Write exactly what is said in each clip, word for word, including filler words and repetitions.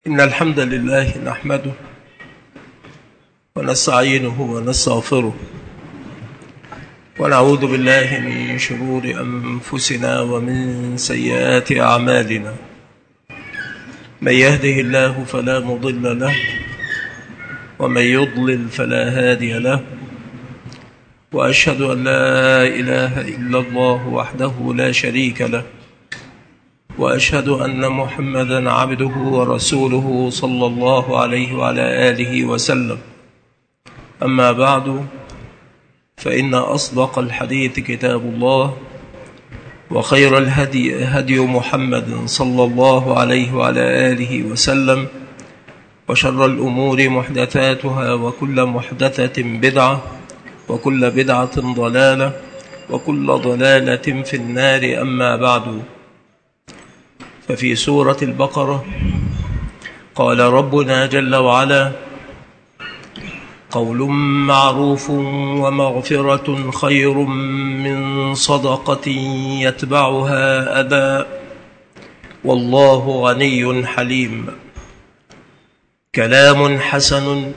إن الحمد لله نحمده ونستعينه ونستغفره ونعوذ بالله من شرور أنفسنا ومن سيئات أعمالنا. من يهده الله فلا مضل له ومن يضلل فلا هادي له، وأشهد أن لا إله إلا الله وحده لا شريك له، وأشهد أن محمدًا عبده ورسوله صلى الله عليه وعلى آله وسلم. أما بعد، فإن أصدق الحديث كتاب الله، وخير الهدي هدي محمد صلى الله عليه وعلى آله وسلم، وشر الأمور محدثاتها، وكل محدثة بدعة، وكل بدعة ضلالة، وكل ضلالة في النار. أما بعد، ففي سورة البقرة قال ربنا جل وعلا: قول معروف ومغفرة خير من صدقة يتبعها أذى، والله غني حليم. كلام حسن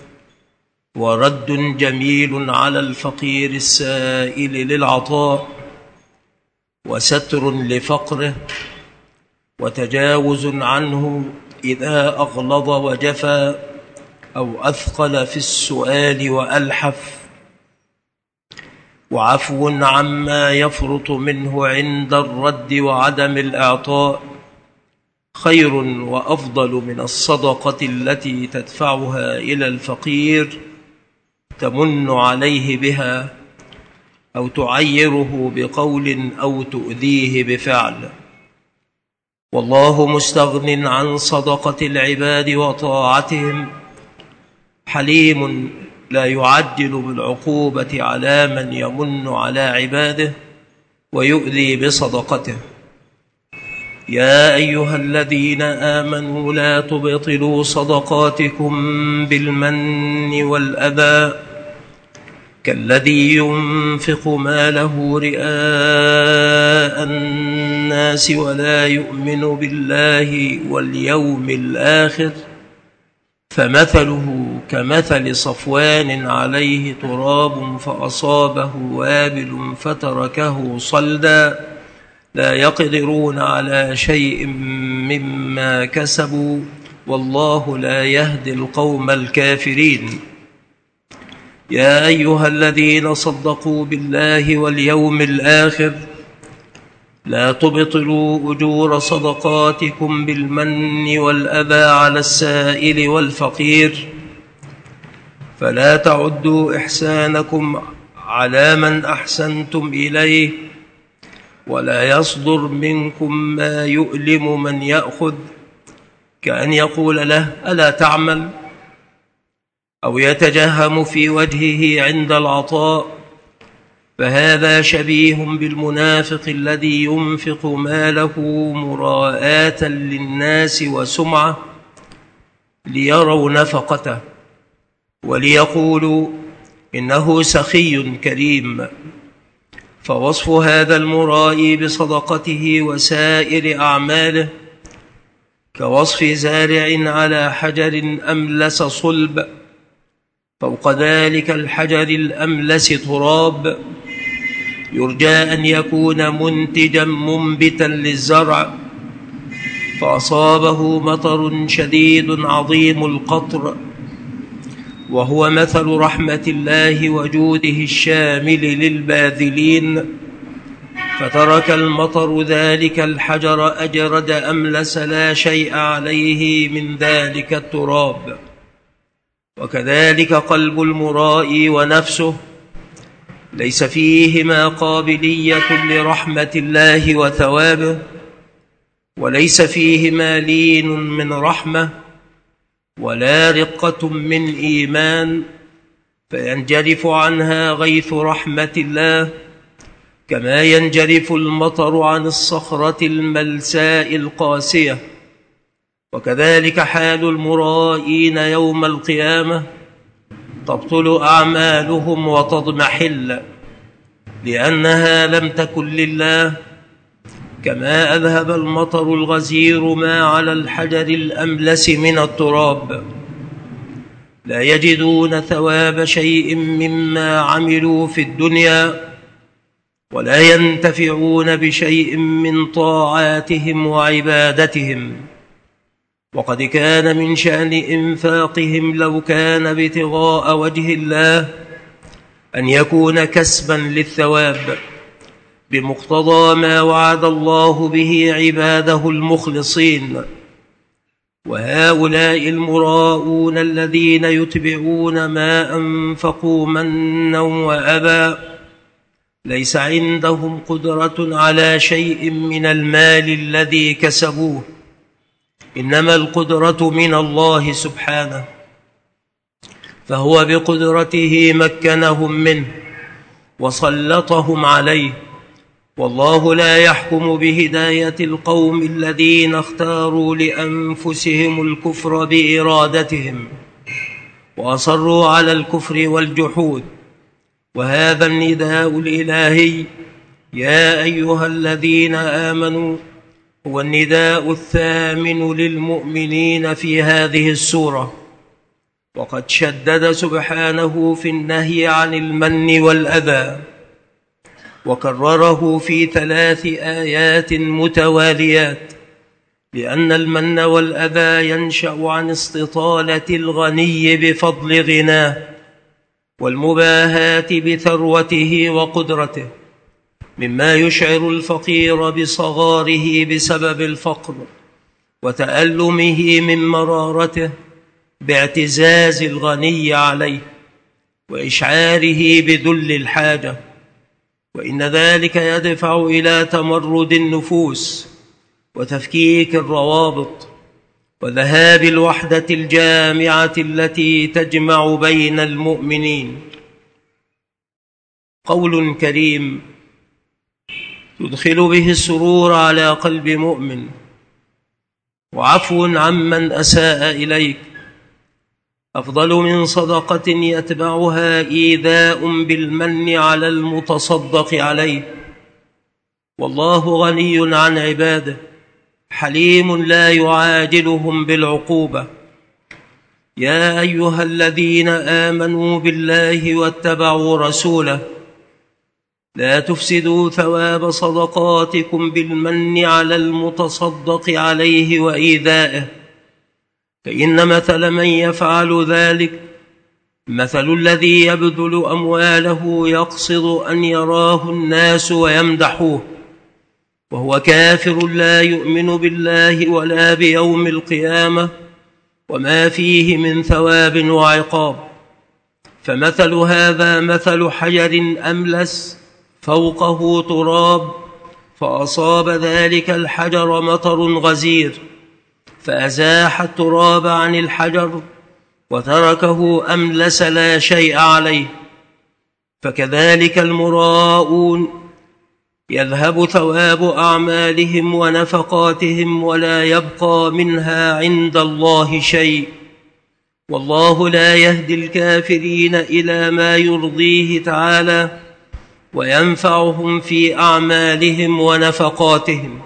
ورد جميل على الفقير السائل للعطاء، وستر لفقره، وتجاوز عنه إذا أغلظ وجفى أو أثقل في السؤال وألحف، وعفو عما يفرط منه عند الرد وعدم الإعطاء خير وأفضل من الصدقة التي تدفعها إلى الفقير تمن عليه بها، أو تعيره بقول، أو تؤذيه بفعل. والله مستغن عن صدقة العباد وطاعتهم، حليم لا يعجل بالعقوبة على من يمن على عباده ويؤذي بصدقته. يا أيها الذين آمنوا لا تبطلوا صدقاتكم بالمن والأذى، كالذي ينفق ماله رئاء الناس ولا يؤمن بالله واليوم الآخر، فمثله كمثل صفوان عليه تراب فأصابه وابل فتركه صلدا، لا يقدرون على شيء مما كسبوا، والله لا يهدي القوم الكافرين. يا أيها الذين صدقوا بالله واليوم الآخر، لا تبطلوا أجور صدقاتكم بالمن والأذى على السائل والفقير، فلا تعدوا إحسانكم على من أحسنتم إليه، ولا يصدر منكم ما يؤلم من يأخذ، كأن يقول له: ألا تعمل؟ أو يتجهم في وجهه عند العطاء، فهذا شبيه بالمنافق الذي ينفق ماله مراءة للناس وسمعة، ليروا نفقته وليقولوا إنه سخي كريم. فوصف هذا المرائي بصدقته وسائر أعماله كوصف زارع على حجر أملس صلب، فوق ذلك الحجر الأملس تراب، يرجى أن يكون منتجا منبتا للزرع، فأصابه مطر شديد عظيم القطر، وهو مثل رحمة الله وجوده الشامل للباذلين، فترك المطر ذلك الحجر أجرد أملس لا شيء عليه من ذلك التراب. وكذلك قلب المرائي ونفسه ليس فيهما قابلية لرحمة الله وثوابه، وليس فيهما لين من رحمة، ولا رقة من إيمان، فينجرف عنها غيث رحمة الله، كما ينجرف المطر عن الصخرة الملساء القاسية. وكذلك حال المرائين يوم القيامة، تبطل أعمالهم وتضمحل، لأنها لم تكن لله، كما أذهب المطر الغزير ما على الحجر الأملس من التراب. لا يجدون ثواب شيء مما عملوا في الدنيا، ولا ينتفعون بشيء من طاعاتهم وعبادتهم. وقد كان من شأن إنفاقهم لو كان ابتغاء وجه الله أن يكون كسبا للثواب بمقتضى ما وعد الله به عباده المخلصين. وهؤلاء المراءون الذين يتبعون ما أنفقوا منا وأذى ليس عندهم قدرة على شيء من المال الذي كسبوه، إنما القدرة من الله سبحانه، فهو بقدرته مكنهم منه وسلطهم عليه. والله لا يحكم بهداية القوم الذين اختاروا لأنفسهم الكفر بإرادتهم وأصروا على الكفر والجحود. وهذا النداء الإلهي يا أيها الذين آمنوا هو النداء الثامن للمؤمنين في هذه السورة، وقد شدد سبحانه في النهي عن المن والأذى، وكرره في ثلاث آيات متواليات، لأن المن والأذى ينشأ عن استطالة الغني بفضل غناه والمباهاة بثروته وقدرته، مما يشعر الفقير بصغاره بسبب الفقر وتألمه من مرارته باعتزاز الغني عليه وإشعاره بذل الحاجة. وإن ذلك يدفع إلى تمرد النفوس وتفكيك الروابط وذهاب الوحدة الجامعة التي تجمع بين المؤمنين. قول كريم تدخل به السرور على قلب مؤمن، وعفو عمن أساء إليك أفضل من صدقة يتبعها إيذاء بالمن على المتصدق عليه. والله غني عن عباده حليم لا يعاجلهم بالعقوبة. يا أيها الذين آمنوا بالله واتبعوا رسوله لا تفسدوا ثواب صدقاتكم بالمن على المتصدق عليه وإيذائه، فإن مثل من يفعل ذلك مثل الذي يبذل أمواله يقصد أن يراه الناس ويمدحوه وهو كافر لا يؤمن بالله ولا بيوم القيامة وما فيه من ثواب وعقاب. فمثل هذا مثل حجر أملس فوقه تراب، فأصاب ذلك الحجر مطر غزير فأزاح التراب عن الحجر وتركه أملس لا شيء عليه. فكذلك المراءون يذهب ثواب أعمالهم ونفقاتهم ولا يبقى منها عند الله شيء، والله لا يهدي الكافرين إلى ما يرضيه تعالى وينفعهم في أعمالهم ونفقاتهم.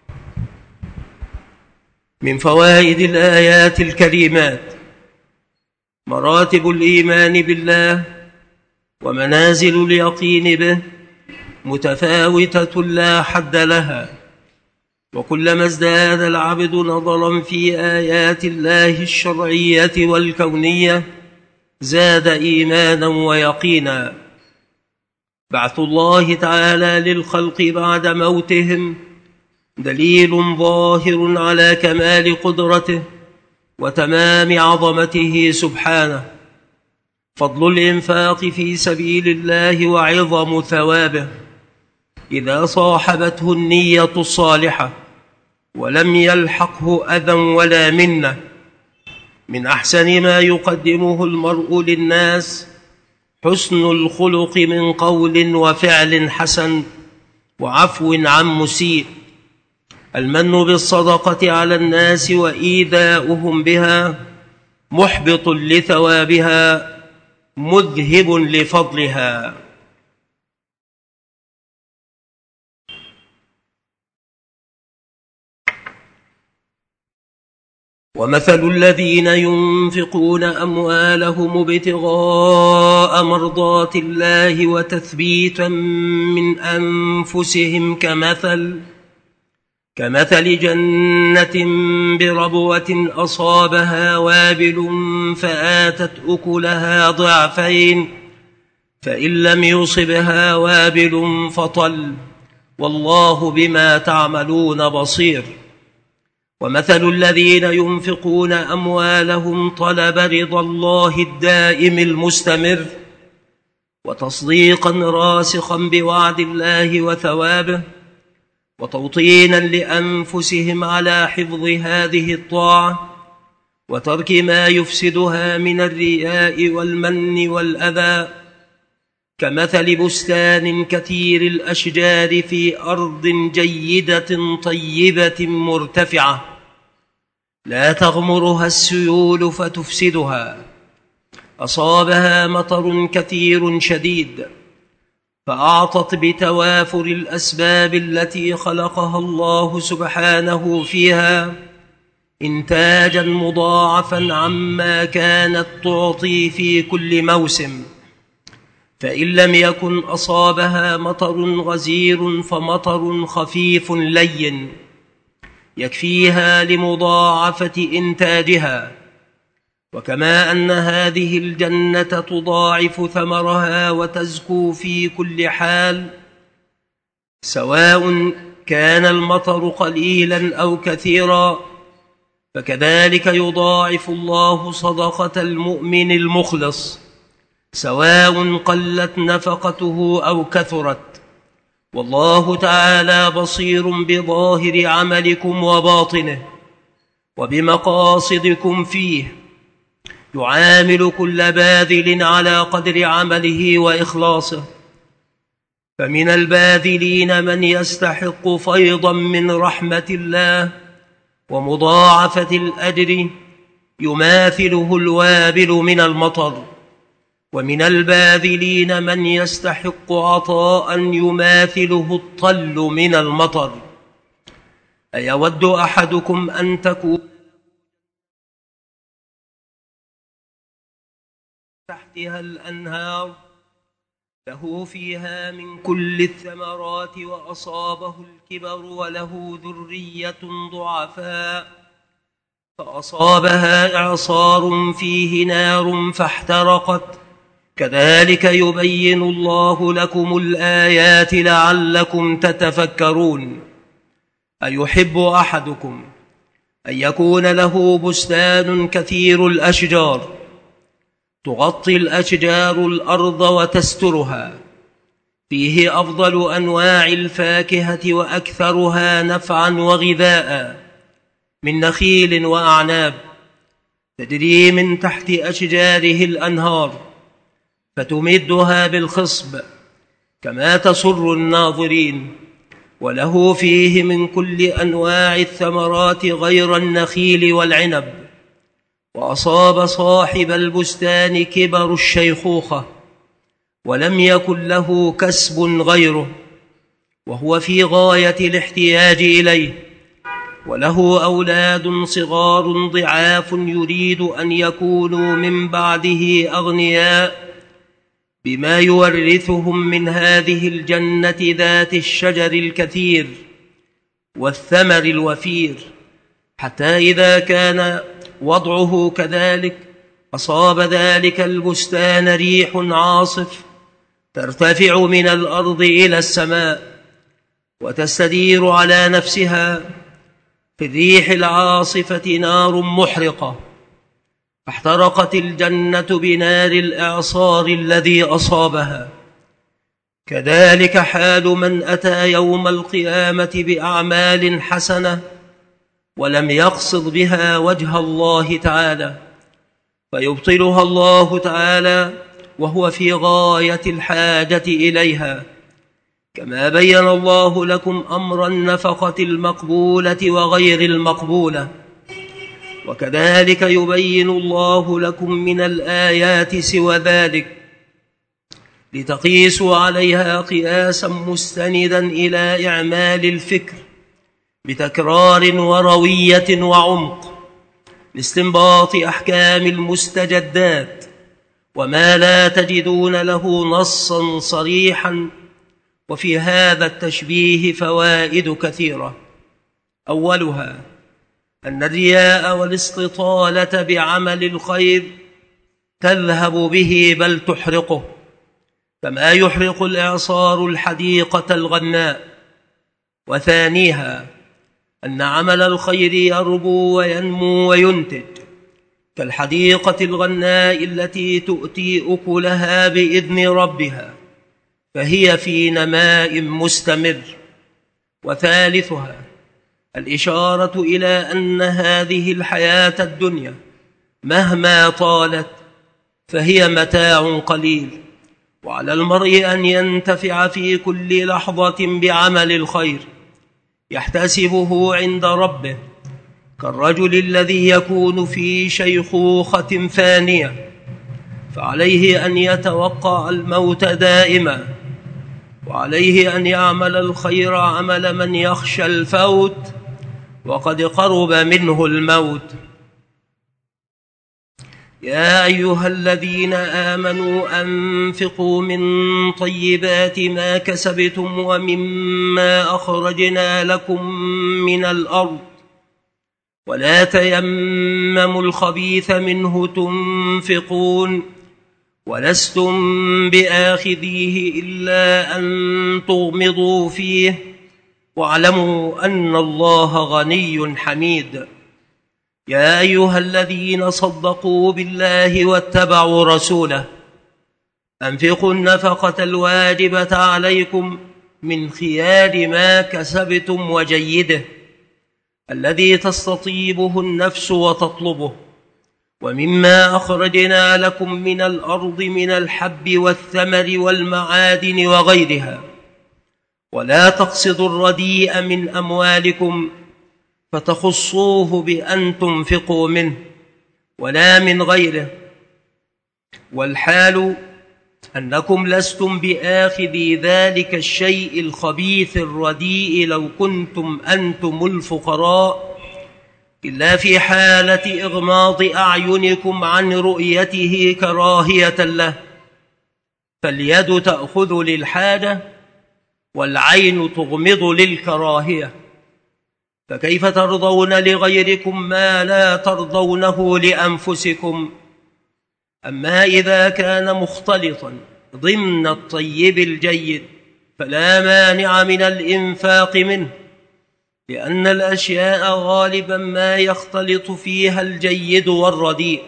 من فوائد الآيات الكريمات مراتب الإيمان بالله ومنازل اليقين به متفاوتة لا حد لها، وكلما ازداد العبد نظرا في آيات الله الشرعية والكونية زاد إيمانا ويقينا. بعث الله تعالى للخلق بعد موتهم دليل ظاهر على كمال قدرته وتمام عظمته سبحانه. فضل الإنفاق في سبيل الله وعظم ثوابه إذا صاحبته النية الصالحة ولم يلحقه أذى ولا منة. من أحسن ما يقدمه المرء للناس حسن الخلق من قول وفعل حسن وعفو عن مسيء. المن بالصدقة على الناس وإيذاؤهم بها محبط لثوابها مذهب لفضلها. ومثل الذين ينفقون أموالهم ابتغاء مرضات الله وتثبيتا من أنفسهم كمثل كمثل جنة بربوة أصابها وابل فآتت أكلها ضعفين فإن لم يصبها وابل فطل والله بما تعملون بصير. ومثل الذين ينفقون أموالهم طلب رضا الله الدائم المستمر وتصديقا راسخا بوعد الله وثوابه وتوطينا لأنفسهم على حفظ هذه الطاعة وترك ما يفسدها من الرياء والمن والأذى، كمثل بستان كثير الأشجار في أرض جيدة طيبة مرتفعة لا تغمرها السيول فتفسدها، أصابها مطر كثير شديد فأعطت بتوافر الأسباب التي خلقها الله سبحانه فيها إنتاجا مضاعفا عما كانت تعطي في كل موسم. فإن لم يكن أصابها مطر غزير فمطر خفيف لين يكفيها لمضاعفة إنتاجها. وكما أن هذه الجنة تضاعف ثمرها وتزكو في كل حال سواء كان المطر قليلا أو كثيرا، فكذلك يضاعف الله صدقة المؤمن المخلص سواء قلت نفقته أو كثرت، والله تعالى بصير بظاهر عملكم وباطنه وبمقاصدكم فيه، يعامل كل باذل على قدر عمله وإخلاصه. فمن الباذلين من يستحق فيضا من رحمة الله ومضاعفة الأجر يماثله الوابل من المطر، ومن الباذلين من يستحق عطاء يماثله الطل من المطر. أيود أحدكم أن تكون تحتها الأنهار له فيها من كل الثمرات وأصابه الكبر وله ذرية ضعفاء فأصابها إعصار فيه نار فاحترقت، كذلك يبين الله لكم الآيات لعلكم تتفكرون. أيحب أحدكم أن يكون له بستان كثير الأشجار تغطي الأشجار الأرض وتسترها، فيه أفضل أنواع الفاكهة وأكثرها نفعا وغذاء من نخيل وأعناب تجري من تحت أشجاره الأنهار فتمدها بالخصب كما تسر الناظرين، وله فيه من كل أنواع الثمرات غير النخيل والعنب. وأصاب صاحب البستان كبر الشيخوخة ولم يكن له كسب غيره وهو في غاية الاحتياج إليه، وله أولاد صغار ضعاف يريد أن يكونوا من بعده أغنياء بما يورثهم من هذه الجنة ذات الشجر الكثير والثمر الوفير، حتى إذا كان وضعه كذلك أصاب ذلك البستان ريح عاصف ترتفع من الأرض إلى السماء وتستدير على نفسها. في الريح العاصفة نار محرقة فاحترقت الجنة بنار الإعصار الذي أصابها. كذلك حال من أتى يوم القيامة بأعمال حسنة ولم يقصد بها وجه الله تعالى فيبطلها الله تعالى وهو في غاية الحاجة إليها، كما بين الله لكم أمر النفقة المقبولة وغير المقبولة. وكذلك يبين الله لكم من الآيات سوى ذلك لتقيسوا عليها قياسا مستندا إلى إعمال الفكر بتكرار وروية وعمق، لاستنباط أحكام المستجدات وما لا تجدون له نصا صريحا. وفي هذا التشبيه فوائد كثيرة، أولها أن الرياء والاستطالة بعمل الخير تذهب به بل تحرقه، كما يحرق الإعصار الحديقة الغناء. وثانيها أن عمل الخير يربو وينمو وينتج، كالحديقة الغناء التي تؤتي أكلها بإذن ربها، فهي في نماء مستمر. وثالثها الإشارة إلى أن هذه الحياة الدنيا مهما طالت فهي متاع قليل، وعلى المرء أن ينتفع في كل لحظة بعمل الخير يحتسبه عند ربه، كالرجل الذي يكون في شيخوخة فانية، فعليه أن يتوقع الموت دائما، وعليه أن يعمل الخير عمل من يخشى الفوت وقد قرب منه الموت. يا أيها الذين آمنوا أنفقوا من طيبات ما كسبتم ومما أخرجنا لكم من الأرض، ولا تيمموا الخبيث منه تنفقون، ولستم بآخذيه إلا أن تغمضوا فيه، واعلموا أن الله غني حميد. يا أيها الذين صدقوا بالله واتبعوا رسوله أنفقوا النفقة الواجبة عليكم من خيار ما كسبتم وجيده الذي تستطيبه النفس وتطلبه، ومما أخرجنا لكم من الأرض من الحب والثمر والمعادن وغيرها، ولا تقصدوا الرديء من أموالكم فتخصوه بأن تنفقوا منه ولا من غيره، والحال أنكم لستم بآخذي ذلك الشيء الخبيث الرديء لو كنتم أنتم الفقراء، إلا في حالة إغماض أعينكم عن رؤيته كراهية له، فاليد تأخذ للحاجة والعين تغمض للكراهية، فكيف ترضون لغيركم ما لا ترضونه لأنفسكم؟ أما إذا كان مختلطا ضمن الطيب الجيد فلا مانع من الإنفاق منه، لأن الأشياء غالبا ما يختلط فيها الجيد والرديء،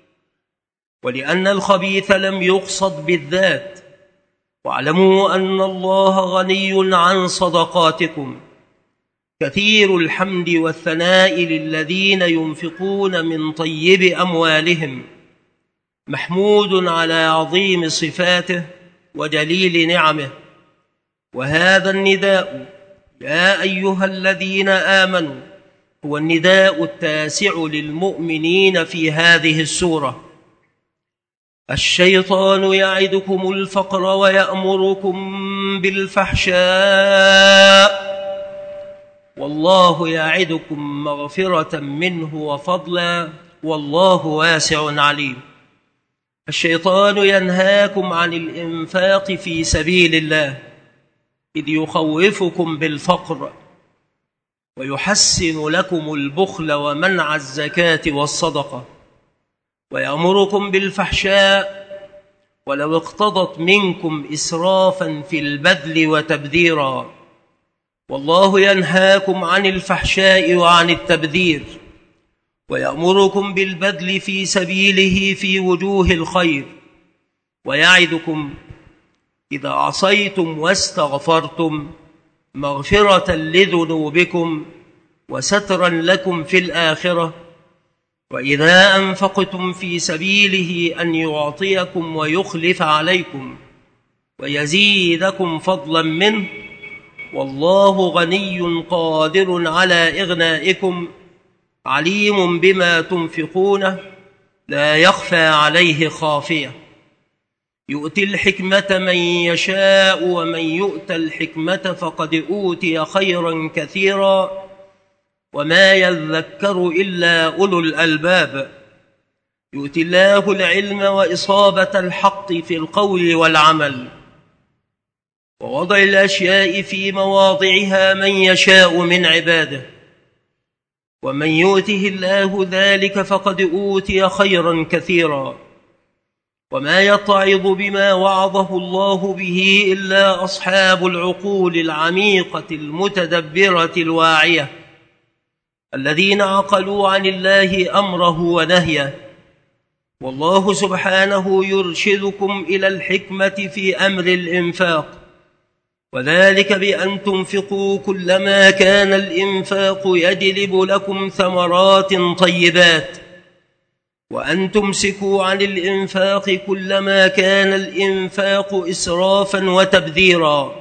ولأن الخبيث لم يقصد بالذات. واعلموا أن الله غني عن صدقاتكم، كثير الحمد والثناء للذين ينفقون من طيب أموالهم، محمود على عظيم صفاته وجليل نعمه. وهذا النداء يا أيها الذين آمنوا هو النداء التاسع للمؤمنين في هذه السورة. الشيطان يعدكم الفقر ويأمركم بالفحشاء، والله يعدكم مغفرة منه وفضلا، والله واسع عليم. الشيطان ينهاكم عن الإنفاق في سبيل الله، إذ يخوفكم بالفقر ويحسن لكم البخل ومنع الزكاة والصدقة، ويأمركم بالفحشاء ولو اقتضت منكم إسرافا في البذل وتبذيرا، والله ينهاكم عن الفحشاء وعن التبذير، ويأمركم بالبذل في سبيله في وجوه الخير، ويعدكم إذا عصيتم واستغفرتم مغفرة لذنوبكم وسترا لكم في الآخرة، وإذا أنفقتم في سبيله أن يعطيكم ويخلف عليكم ويزيدكم فضلا منه، والله غني قادر على إغنائكم عليم بما تنفقونه لا يخفى عليه خافية. يؤتي الحكمة من يشاء، ومن يؤت الحكمة فقد أوتي خيرا كثيرا، وما يذكر إلا أولو الألباب. يؤتي الله العلم وإصابة الحق في القول والعمل ووضع الأشياء في مواضعها من يشاء من عباده، ومن يؤته الله ذلك فقد أوتي خيرا كثيرا. وما يتعظ بما وعظه الله به إلا أصحاب العقول العميقة المتدبرة الواعية، الذين عقلوا عن الله أمره ونهيه. والله سبحانه يرشدكم إلى الحكمة في أمر الإنفاق، وذلك بأن تنفقوا كلما كان الإنفاق يجلب لكم ثمرات طيبات، وأن تمسكوا عن الإنفاق كلما كان الإنفاق إسرافا وتبذيرا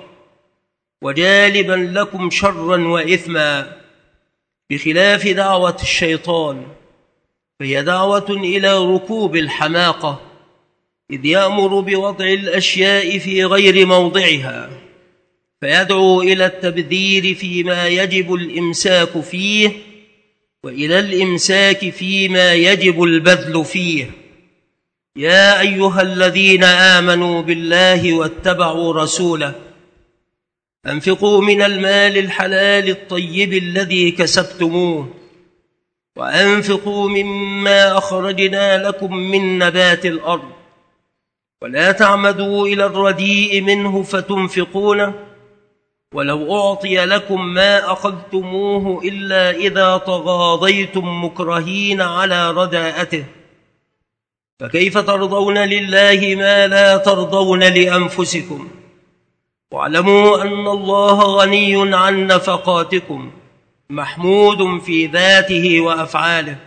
وجالبا لكم شرا وإثما، بخلاف دعوة الشيطان، فهي دعوة إلى ركوب الحماقة، إذ يأمر بوضع الأشياء في غير موضعها، فيدعو إلى التبذير فيما يجب الإمساك فيه، وإلى الإمساك فيما يجب البذل فيه. يا أيها الذين آمنوا بالله واتبعوا رسوله أنفقوا من المال الحلال الطيب الذي كسبتموه، وأنفقوا مما أخرجنا لكم من نبات الأرض، ولا تعمدوا إلى الرديء منه فتنفقونه، ولو أعطي لكم ما أخذتموه إلا إذا تغاضيتم مكرهين على رداءته، فكيف ترضون لله ما لا ترضون لأنفسكم؟ واعلموا أن الله غني عن نفقاتكم محمود في ذاته وأفعاله.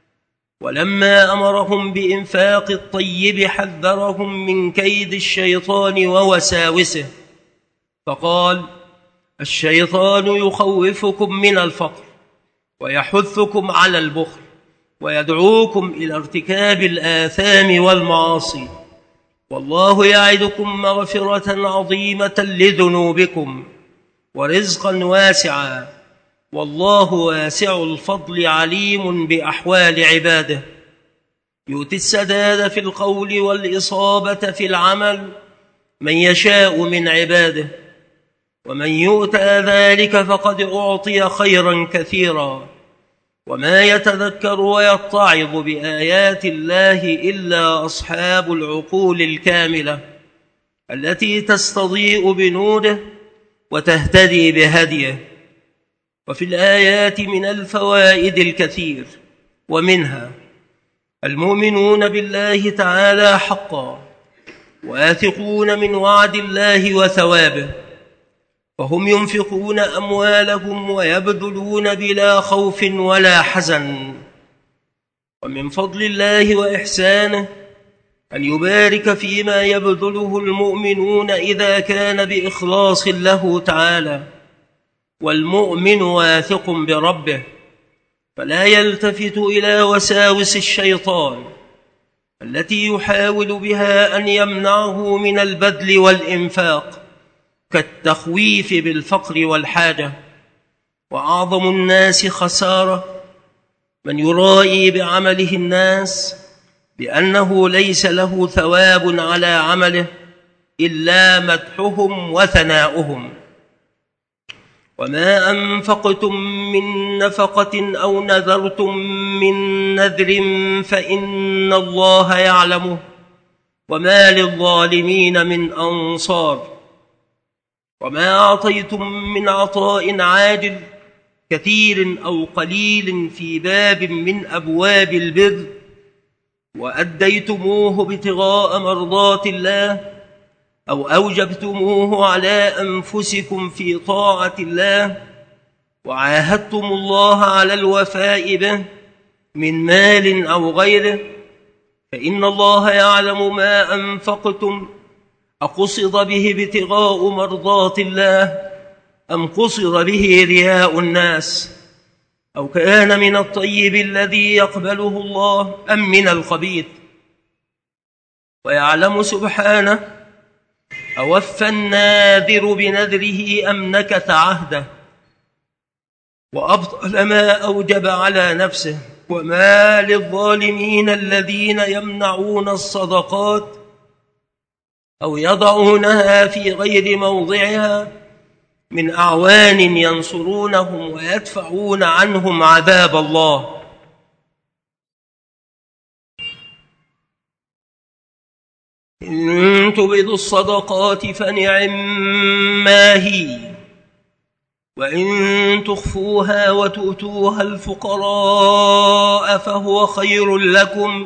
ولما أمرهم بإنفاق الطيب حذرهم من كيد الشيطان ووساوسه، فقال: الشيطان يخوفكم من الفقر ويحثكم على البخل ويدعوكم إلى ارتكاب الآثام والمعاصي، والله يعدكم مغفرة عظيمة لذنوبكم ورزقا واسعا، والله واسع الفضل عليم بأحوال عباده. يؤتي السداد في القول والإصابة في العمل من يشاء من عباده، ومن يؤتى ذلك فقد أعطي خيرا كثيرا. وما يتذكر ويتعظ بآيات الله إلا أصحاب العقول الكاملة التي تستضيء بنوره وتهتدي بهديه. وفي الآيات من الفوائد الكثير، ومنها: المؤمنون بالله تعالى حقا واثقون من وعد الله وثوابه، فهم ينفقون أموالهم ويبذلون بلا خوف ولا حزن. ومن فضل الله وإحسانه أن يبارك فيما يبذله المؤمنون إذا كان بإخلاص له تعالى، والمؤمن واثق بربه، فلا يلتفت إلى وساوس الشيطان التي يحاول بها أن يمنعه من البذل والإنفاق، كالتخويف بالفقر والحاجة. وأعظم الناس خسارة من يرائي بعمله الناس بأنه ليس له ثواب على عمله إلا مدحهم وثناؤهم. وما أنفقتم من نفقة أو نذرتم من نذر فإن الله يعلمه، وما للظالمين من أنصار. وما أعطيتم من عطاء عاجل كثير أو قليل في باب من أبواب البر وأديتموه ابتغاء مرضات الله أو أوجبتموه على أنفسكم في طاعة الله وعاهدتم الله على الوفاء به من مال أو غيره، فإن الله يعلم ما أنفقتم، أقصد به ابتغاء مرضات الله أم قصد به رياء الناس، أو كان من الطيب الذي يقبله الله أم من الخبيث. ويعلم سبحانه أوفى الناذر بنذره أم نكث عهده. وأبطل ما أوجب على نفسه. وما للظالمين الذين يمنعون الصدقات أو يضعونها في غير موضعها من أعوان ينصرونهم ويدفعون عنهم عذاب الله. إن تبدوا الصدقات فنعما هي، وإن تخفوها وتؤتوها الفقراء فهو خير لكم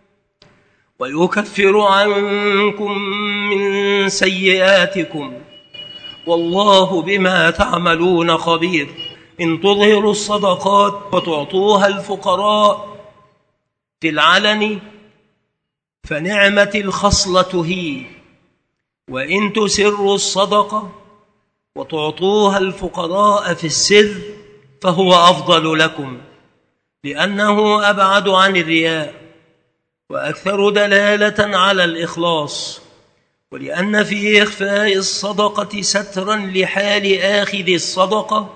ويكفر عنكم من سيئاتكم والله بما تعملون خبير. إن تظهروا الصدقات وتعطوها الفقراء في العلن فنعمة الخصلة هي، وإن تسروا الصدقة وتعطوها الفقراء في السر فهو أفضل لكم، لأنه أبعد عن الرياء وأكثر دلالة على الإخلاص، ولأن في إخفاء الصدقة سترا لحال آخذ الصدقة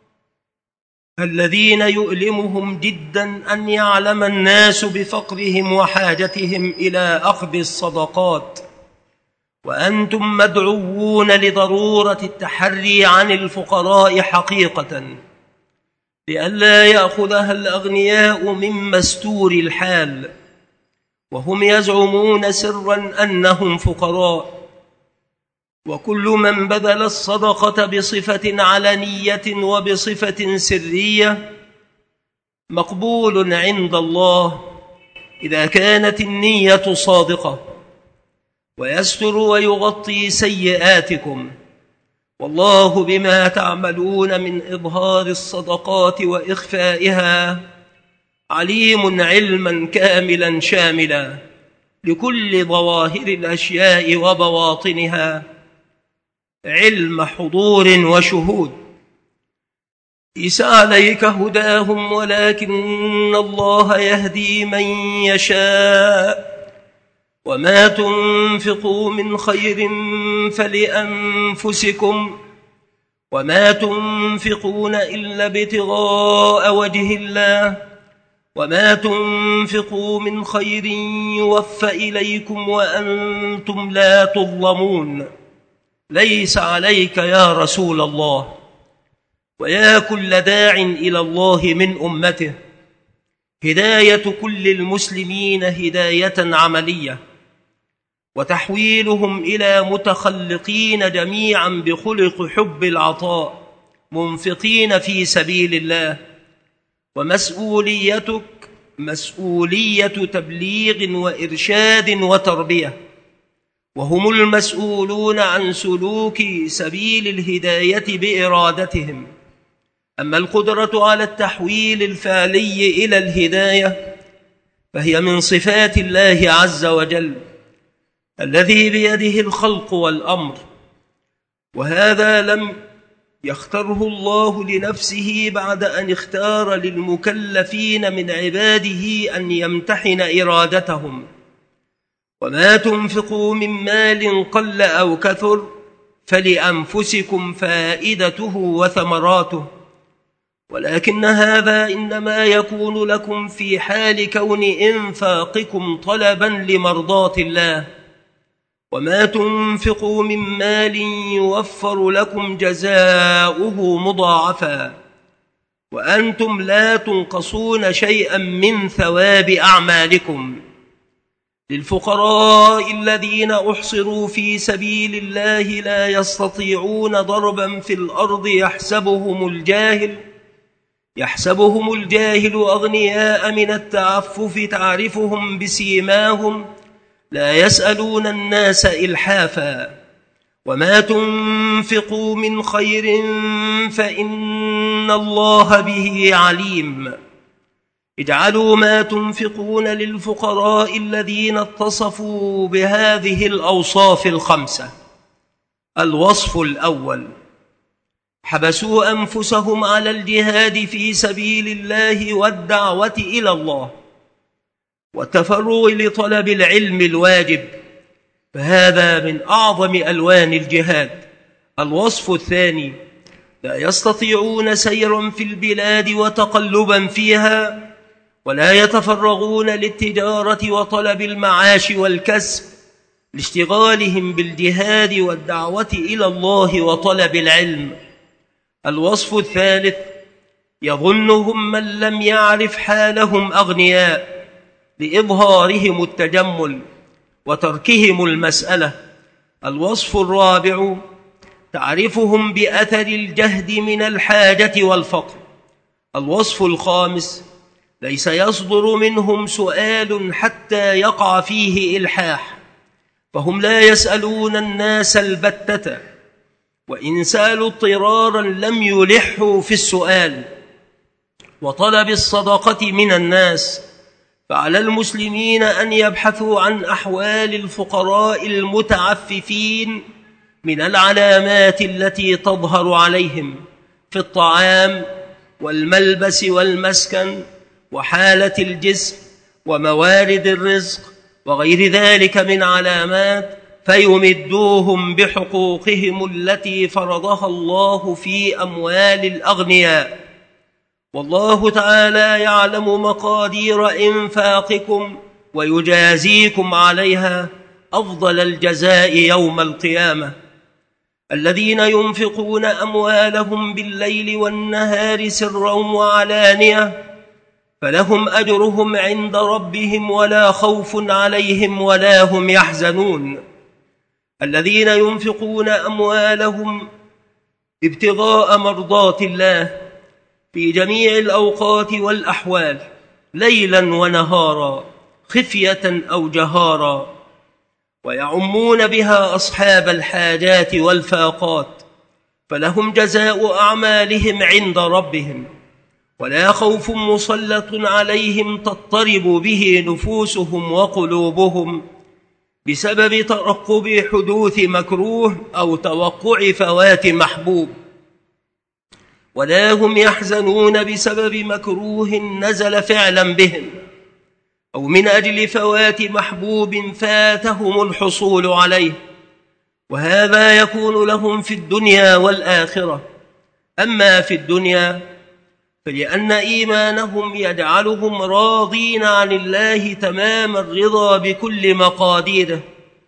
الذين يؤلمهم جدا أن يعلم الناس بفقرهم وحاجتهم إلى أخذ الصدقات، وأنتم مدعوون لضرورة التحري عن الفقراء حقيقة لئلا يأخذها الأغنياء من مستور الحال وهم يزعمون سرا أنهم فقراء. وكل من بذل الصدقة بصفة علنية وبصفة سرية مقبول عند الله إذا كانت النية صادقة، ويستر ويغطي سيئاتكم، والله بما تعملون من إظهار الصدقات وإخفائها عليم علما كاملا شاملا لكل ظواهر الأشياء وبواطنها علم حضور وشهود. ليس عليك هداهم ولكن الله يهدي من يشاء وما تنفقوا من خير فلأنفسكم وما تنفقون إلا ابتغاء وجه الله وما تنفقوا من خير يوفى إليكم وأنتم لا تظلمون. ليس عليك يا رسول الله ويا كل داع إلى الله من أمته هداية كل المسلمين هداية عملية، وتحويلهم إلى متخلقين جميعا بخلق حب العطاء منفقين في سبيل الله. ومسؤوليتك مسؤولية تبليغ وإرشاد وتربية، وهم المسؤولون عن سلوك سبيل الهداية بإرادتهم. أما القدرة على التحويل الفعلي إلى الهداية فهي من صفات الله عز وجل الذي بيده الخلق والأمر، وهذا لم يختاره الله لنفسه بعد أن اختار للمكلفين من عباده أن يمتحن إرادتهم. وما تنفقوا من مال قل أو كثر فلأنفسكم فائدته وثمراته، ولكن هذا إنما يكون لكم في حال كون إنفاقكم طلبا لمرضاة الله. وما تنفقوا من مال يوفر لكم جزاؤه مضاعفا وأنتم لا تنقصون شيئا من ثواب أعمالكم. للفقراء الذين أحصروا في سبيل الله لا يستطيعون ضربا في الأرض يحسبهم الجاهل يحسبهم الجاهل أغنياء من التعفف تعرفهم بسيماهم لا يسألون الناس إلحافا. وما تنفقوا من خير فإن الله به عليم. اجعلوا ما تنفقون للفقراء الذين اتصفوا بهذه الأوصاف الخمسة. الوصف الأول: حبسوا أنفسهم على الجهاد في سبيل الله والدعوة إلى الله والتفرغ لطلب العلم الواجب، فهذا من أعظم ألوان الجهاد. الوصف الثاني: لا يستطيعون سيرا في البلاد وتقلبا فيها، ولا يتفرغون للتجارة وطلب المعاش والكسب لاشتغالهم بالجهاد والدعوة إلى الله وطلب العلم. الوصف الثالث: يظنهم من لم يعرف حالهم أغنياء لإظهارهم التجمل وتركهم المسألة. الوصف الرابع: تعرفهم بأثر الجهد من الحاجة والفقر. الوصف الخامس: ليس يصدر منهم سؤال حتى يقع فيه إلحاح، فهم لا يسألون الناس البتة، وإن سألوا اضطرارا لم يلحوا في السؤال وطلب الصدقة من الناس. فعلى المسلمين أن يبحثوا عن أحوال الفقراء المتعففين من العلامات التي تظهر عليهم في الطعام والملبس والمسكن وحالة الجسم وموارد الرزق وغير ذلك من علامات، فيمدوهم بحقوقهم التي فرضها الله في أموال الأغنياء. والله تعالى يعلم مقادير إنفاقكم ويجازيكم عليها أفضل الجزاء يوم القيامة. الذين ينفقون أموالهم بالليل والنهار سرا وعلانية فلهم أجرهم عند ربهم ولا خوف عليهم ولا هم يحزنون. الذين ينفقون أموالهم ابتغاء مرضات الله في جميع الأوقات والأحوال ليلا ونهارا خفية أو جهارا، ويعمون بها أصحاب الحاجات والفاقات، فلهم جزاء أعمالهم عند ربهم ولا خوف مسلط عليهم تضطرب به نفوسهم وقلوبهم بسبب ترقب حدوث مكروه أو توقع فوات محبوب، ولا هم يحزنون بسبب مكروه نزل فعلا بهم أو من أجل فوات محبوب فاتهم الحصول عليه، وهذا يكون لهم في الدنيا والآخرة. أما في الدنيا فلأن إيمانهم يجعلهم راضين عن الله تمام الرضا بكل مقاديره،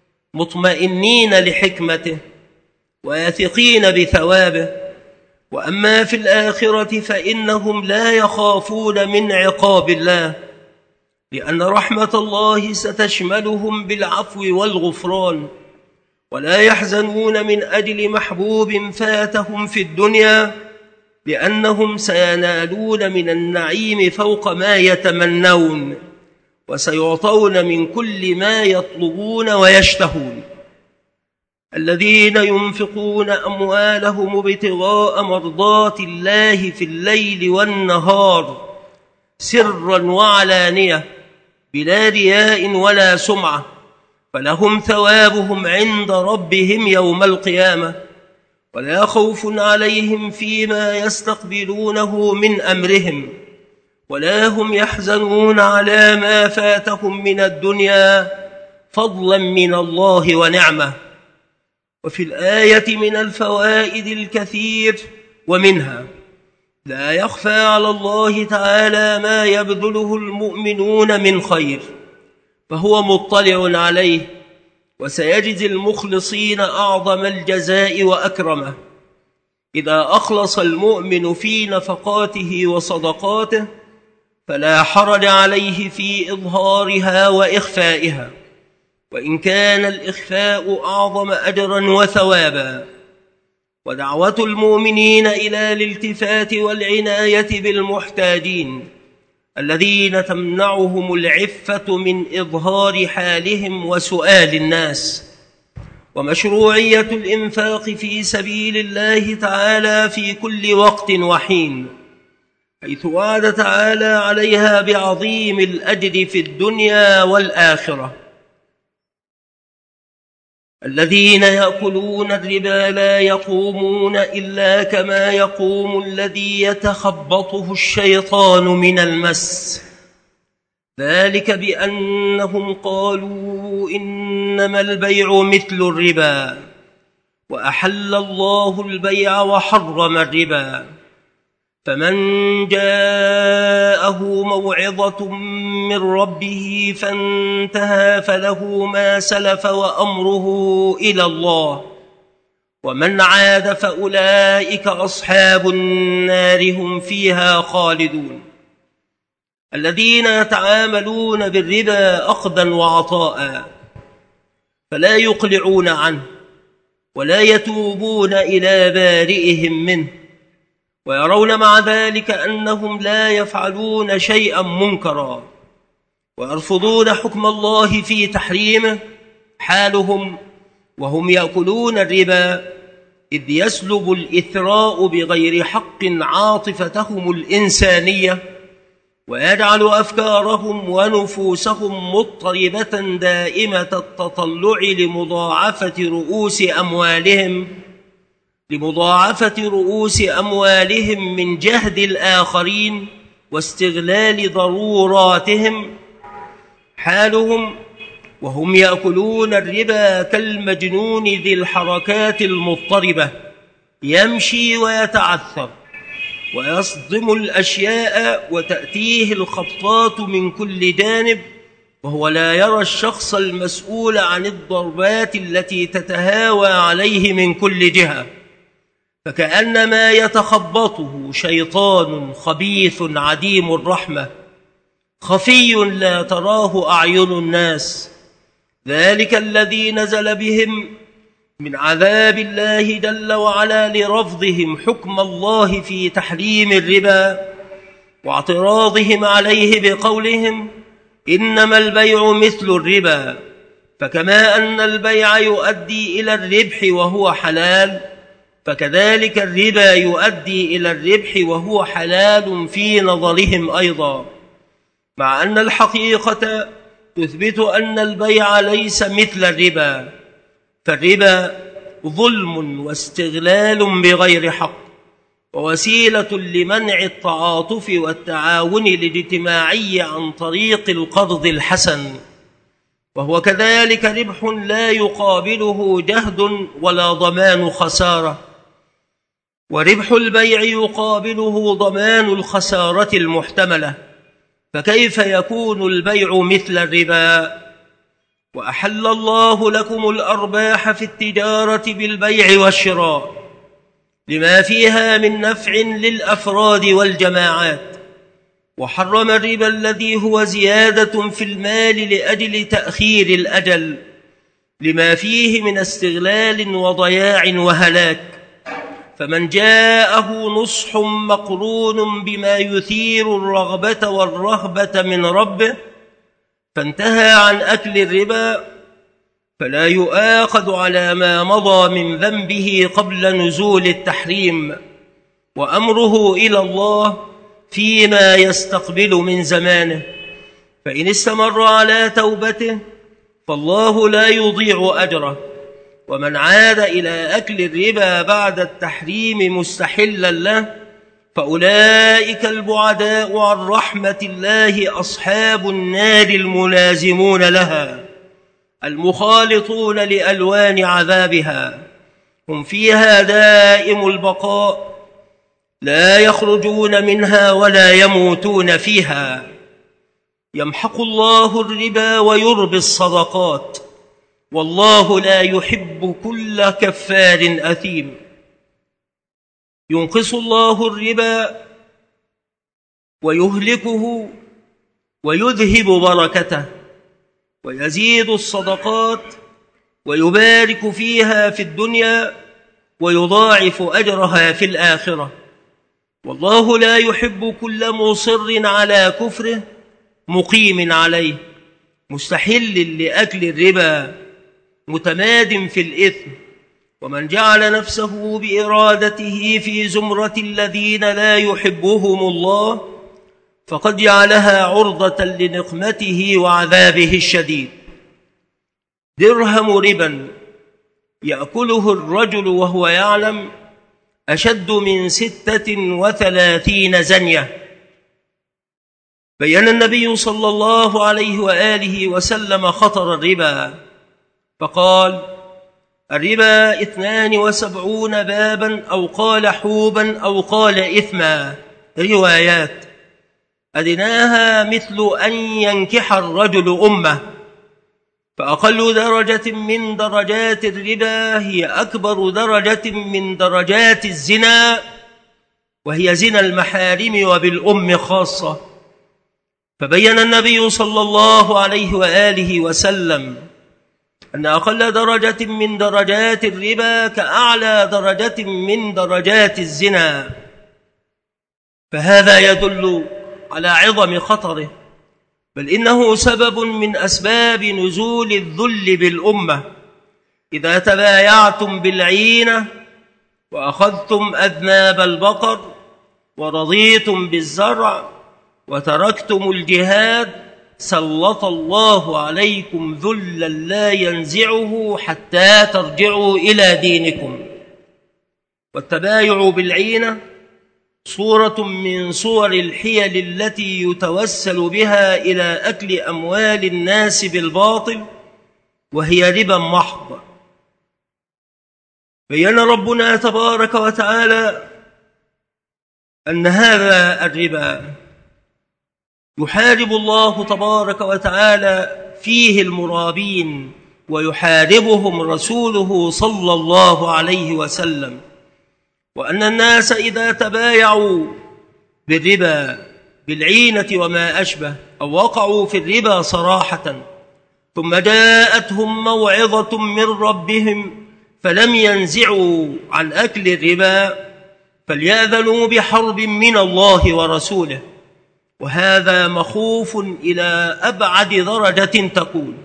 مطمئنين لحكمته واثقين بثوابه. وأما في الآخرة فإنهم لا يخافون من عقاب الله، لأن رحمة الله ستشملهم بالعفو والغفران، ولا يحزنون من أجل محبوب فاتهم في الدنيا، لأنهم سينالون من النعيم فوق ما يتمنون، وسيعطون من كل ما يطلبون ويشتهون. الذين ينفقون أموالهم ابتغاء مرضات الله في الليل والنهار سرا وعلانية بلا رياء ولا سمعة، فلهم ثوابهم عند ربهم يوم القيامة، ولا خوف عليهم فيما يستقبلونه من أمرهم، ولا هم يحزنون على ما فاتهم من الدنيا فضلا من الله ونعمه. وفي الآية من الفوائد الكثير، ومنها: لا يخفى على الله تعالى ما يبذله المؤمنون من خير، فهو مطلع عليه، وسيجزي المخلصين أعظم الجزاء وأكرمه. إذا أخلص المؤمن في نفقاته وصدقاته فلا حرج عليه في إظهارها وإخفائها، وإن كان الإخفاء أعظم أجرا وثوابا. ودعوة المؤمنين إلى الالتفات والعناية بالمحتاجين الذين تمنعهم العفة من إظهار حالهم وسؤال الناس، ومشروعية الإنفاق في سبيل الله تعالى في كل وقت وحين، حيث وعد تعالى عليها بعظيم الأجر في الدنيا والآخرة. الذين يأكلون الربا لا يقومون إلا كما يقوم الذي يتخبطه الشيطان من المس، ذلك بأنهم قالوا إنما البيع مثل الربا وأحل الله البيع وحرم الربا، فمن جاءه موعظة من ربه فانتهى فله ما سلف وأمره إلى الله، ومن عاد فأولئك أصحاب النار هم فيها خالدون. الذين يتعاملون بالربا أخذا وعطاء فلا يقلعون عنه ولا يتوبون إلى بارئهم منه، ويرون مع ذلك أنهم لا يفعلون شيئا منكرا، ويرفضون حكم الله في تحريمه، حالهم وهم يأكلون الربا، إذ يسلب الإثراء بغير حق عاطفتهم الإنسانية، ويجعل أفكارهم ونفوسهم مضطربة دائمة التطلع لمضاعفة رؤوس أموالهم لمضاعفة رؤوس أموالهم من جهد الآخرين واستغلال ضروراتهم، حالهم وهم يأكلون الربا كالمجنون ذي الحركات المضطربة، يمشي ويتعثر ويصدم الأشياء وتأتيه الخبطات من كل جانب، وهو لا يرى الشخص المسؤول عن الضربات التي تتهاوى عليه من كل جهة، فكأنما يتخبطه شيطان خبيث عديم الرحمة خفي لا تراه أعين الناس، ذلك الذي نزل بهم من عذاب الله جل وعلا لرفضهم حكم الله في تحريم الربا، واعتراضهم عليه بقولهم إنما البيع مثل الربا، فكما أن البيع يؤدي إلى الربح وهو حلال، فكذلك الربا يؤدي إلى الربح وهو حلال في نظرهم أيضا، مع أن الحقيقة تثبت أن البيع ليس مثل الربا، فالربا ظلم واستغلال بغير حق، ووسيلة لمنع التعاطف والتعاون الاجتماعي عن طريق القرض الحسن، وهو كذلك ربح لا يقابله جهد ولا ضمان خسارة، وربح البيع يقابله ضمان الخسارة المحتملة، فكيف يكون البيع مثل الربا؟ وأحل الله لكم الأرباح في التجارة بالبيع والشراء لما فيها من نفع للأفراد والجماعات، وحرم الربا الذي هو زيادة في المال لأجل تأخير الأجل لما فيه من استغلال وضياع وهلاك، فمن جاءه نصح مقرون بما يثير الرغبة والرهبة من ربه فانتهى عن أكل الربا فلا يؤاخذ على ما مضى من ذنبه قبل نزول التحريم، وأمره إلى الله فيما يستقبل من زمانه، فإن استمر على توبته فالله لا يضيع أجره، ومن عاد إلى أكل الربا بعد التحريم مستحلا له فأولئك البعداء عن رحمة الله أصحاب النار الملازمون لها المخالطون لألوان عذابها، هم فيها دائم البقاء لا يخرجون منها ولا يموتون فيها. يمحق الله الربا ويربي الصدقات، والله لا يحب كل كفار أثيم. ينقص الله الربا ويهلكه ويذهب بركته، ويزيد الصدقات ويبارك فيها في الدنيا ويضاعف أجرها في الآخرة، والله لا يحب كل مصر على كفره مقيم عليه مستحل لأكل الربا متماد في الإثم. ومن جعل نفسه بإرادته في زمرة الذين لا يحبهم الله فقد جعلها عرضة لنقمته وعذابه الشديد. درهم ربا يأكله الرجل وهو يعلم أشد من ستة وثلاثين زنية. بيّن النبي صلى الله عليه وآله وسلم خطر الربا فقال: الربا اثنان وسبعون بابا أو قال حوبا أو قال إثما، روايات. أدناها مثل أن ينكح الرجل أمه، فأقل درجة من درجات الربا هي أكبر درجة من درجات الزنا، وهي زنا المحارم وبالأم خاصة. فبين النبي صلى الله عليه وآله وسلم أن أقل درجة من درجات الربا كأعلى درجة من درجات الزنا، فهذا يدل على عظم خطره، بل إنه سبب من أسباب نزول الذل بالأمة. إذا تبايعتم بالعينة وأخذتم أذناب البقر ورضيتم بالزرع وتركتم الجهاد سلط الله عليكم ذلا لا ينزعه حتى ترجعوا إلى دينكم. والتبايع بالعينة صورة من صور الحيل التي يتوسل بها إلى أكل أموال الناس بالباطل، وهي ربا محض. بين ربنا تبارك وتعالى أن هذا الربا يحارب الله تبارك وتعالى فيه المرابين، ويحاربهم رسوله صلى الله عليه وسلم، وأن الناس إذا تبايعوا بالربا بالعينة وما أشبه أو وقعوا في الربا صراحة ثم جاءتهم موعظة من ربهم فلم ينزعوا عن أكل الربا فليأذنوا بحرب من الله ورسوله. وهذا مخوف إلى أبعد درجة تكون.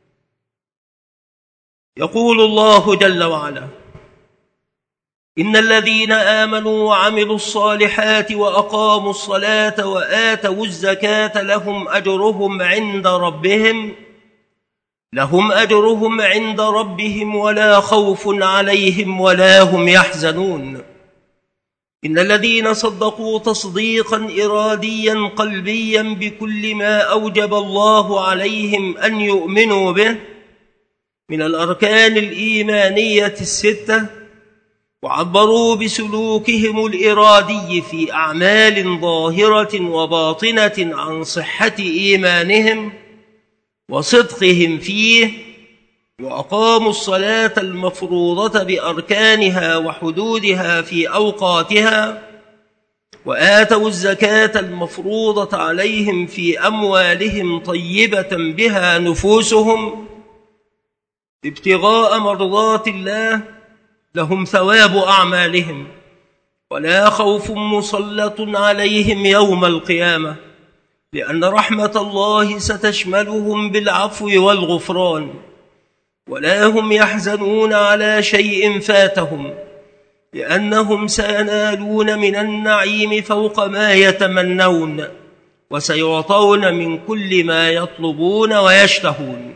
يقول الله جل وعلا: إن الذين آمنوا وعملوا الصالحات وأقاموا الصلاة وآتوا الزكاة لهم أجرهم عند ربهم لهم أجرهم عند ربهم ولا خوف عليهم ولا هم يحزنون. إن الذين صدقوا تصديقا إراديا قلبيا بكل ما أوجب الله عليهم أن يؤمنوا به من الأركان الإيمانية الستة، وعبروا بسلوكهم الإرادي في أعمال ظاهرة وباطنة عن صحة إيمانهم وصدقهم فيه، وأقاموا الصلاة المفروضة بأركانها وحدودها في أوقاتها، وآتوا الزكاة المفروضة عليهم في أموالهم طيبة بها نفوسهم ابتغاء مرضات الله، لهم ثواب أعمالهم ولا خوف مسلط عليهم يوم القيامة، لأن رحمة الله ستشملهم بالعفو والغفران، ولا هم يحزنون على شيء فاتهم، لأنهم سينالون من النعيم فوق ما يتمنون، وسيعطون من كل ما يطلبون ويشتهون.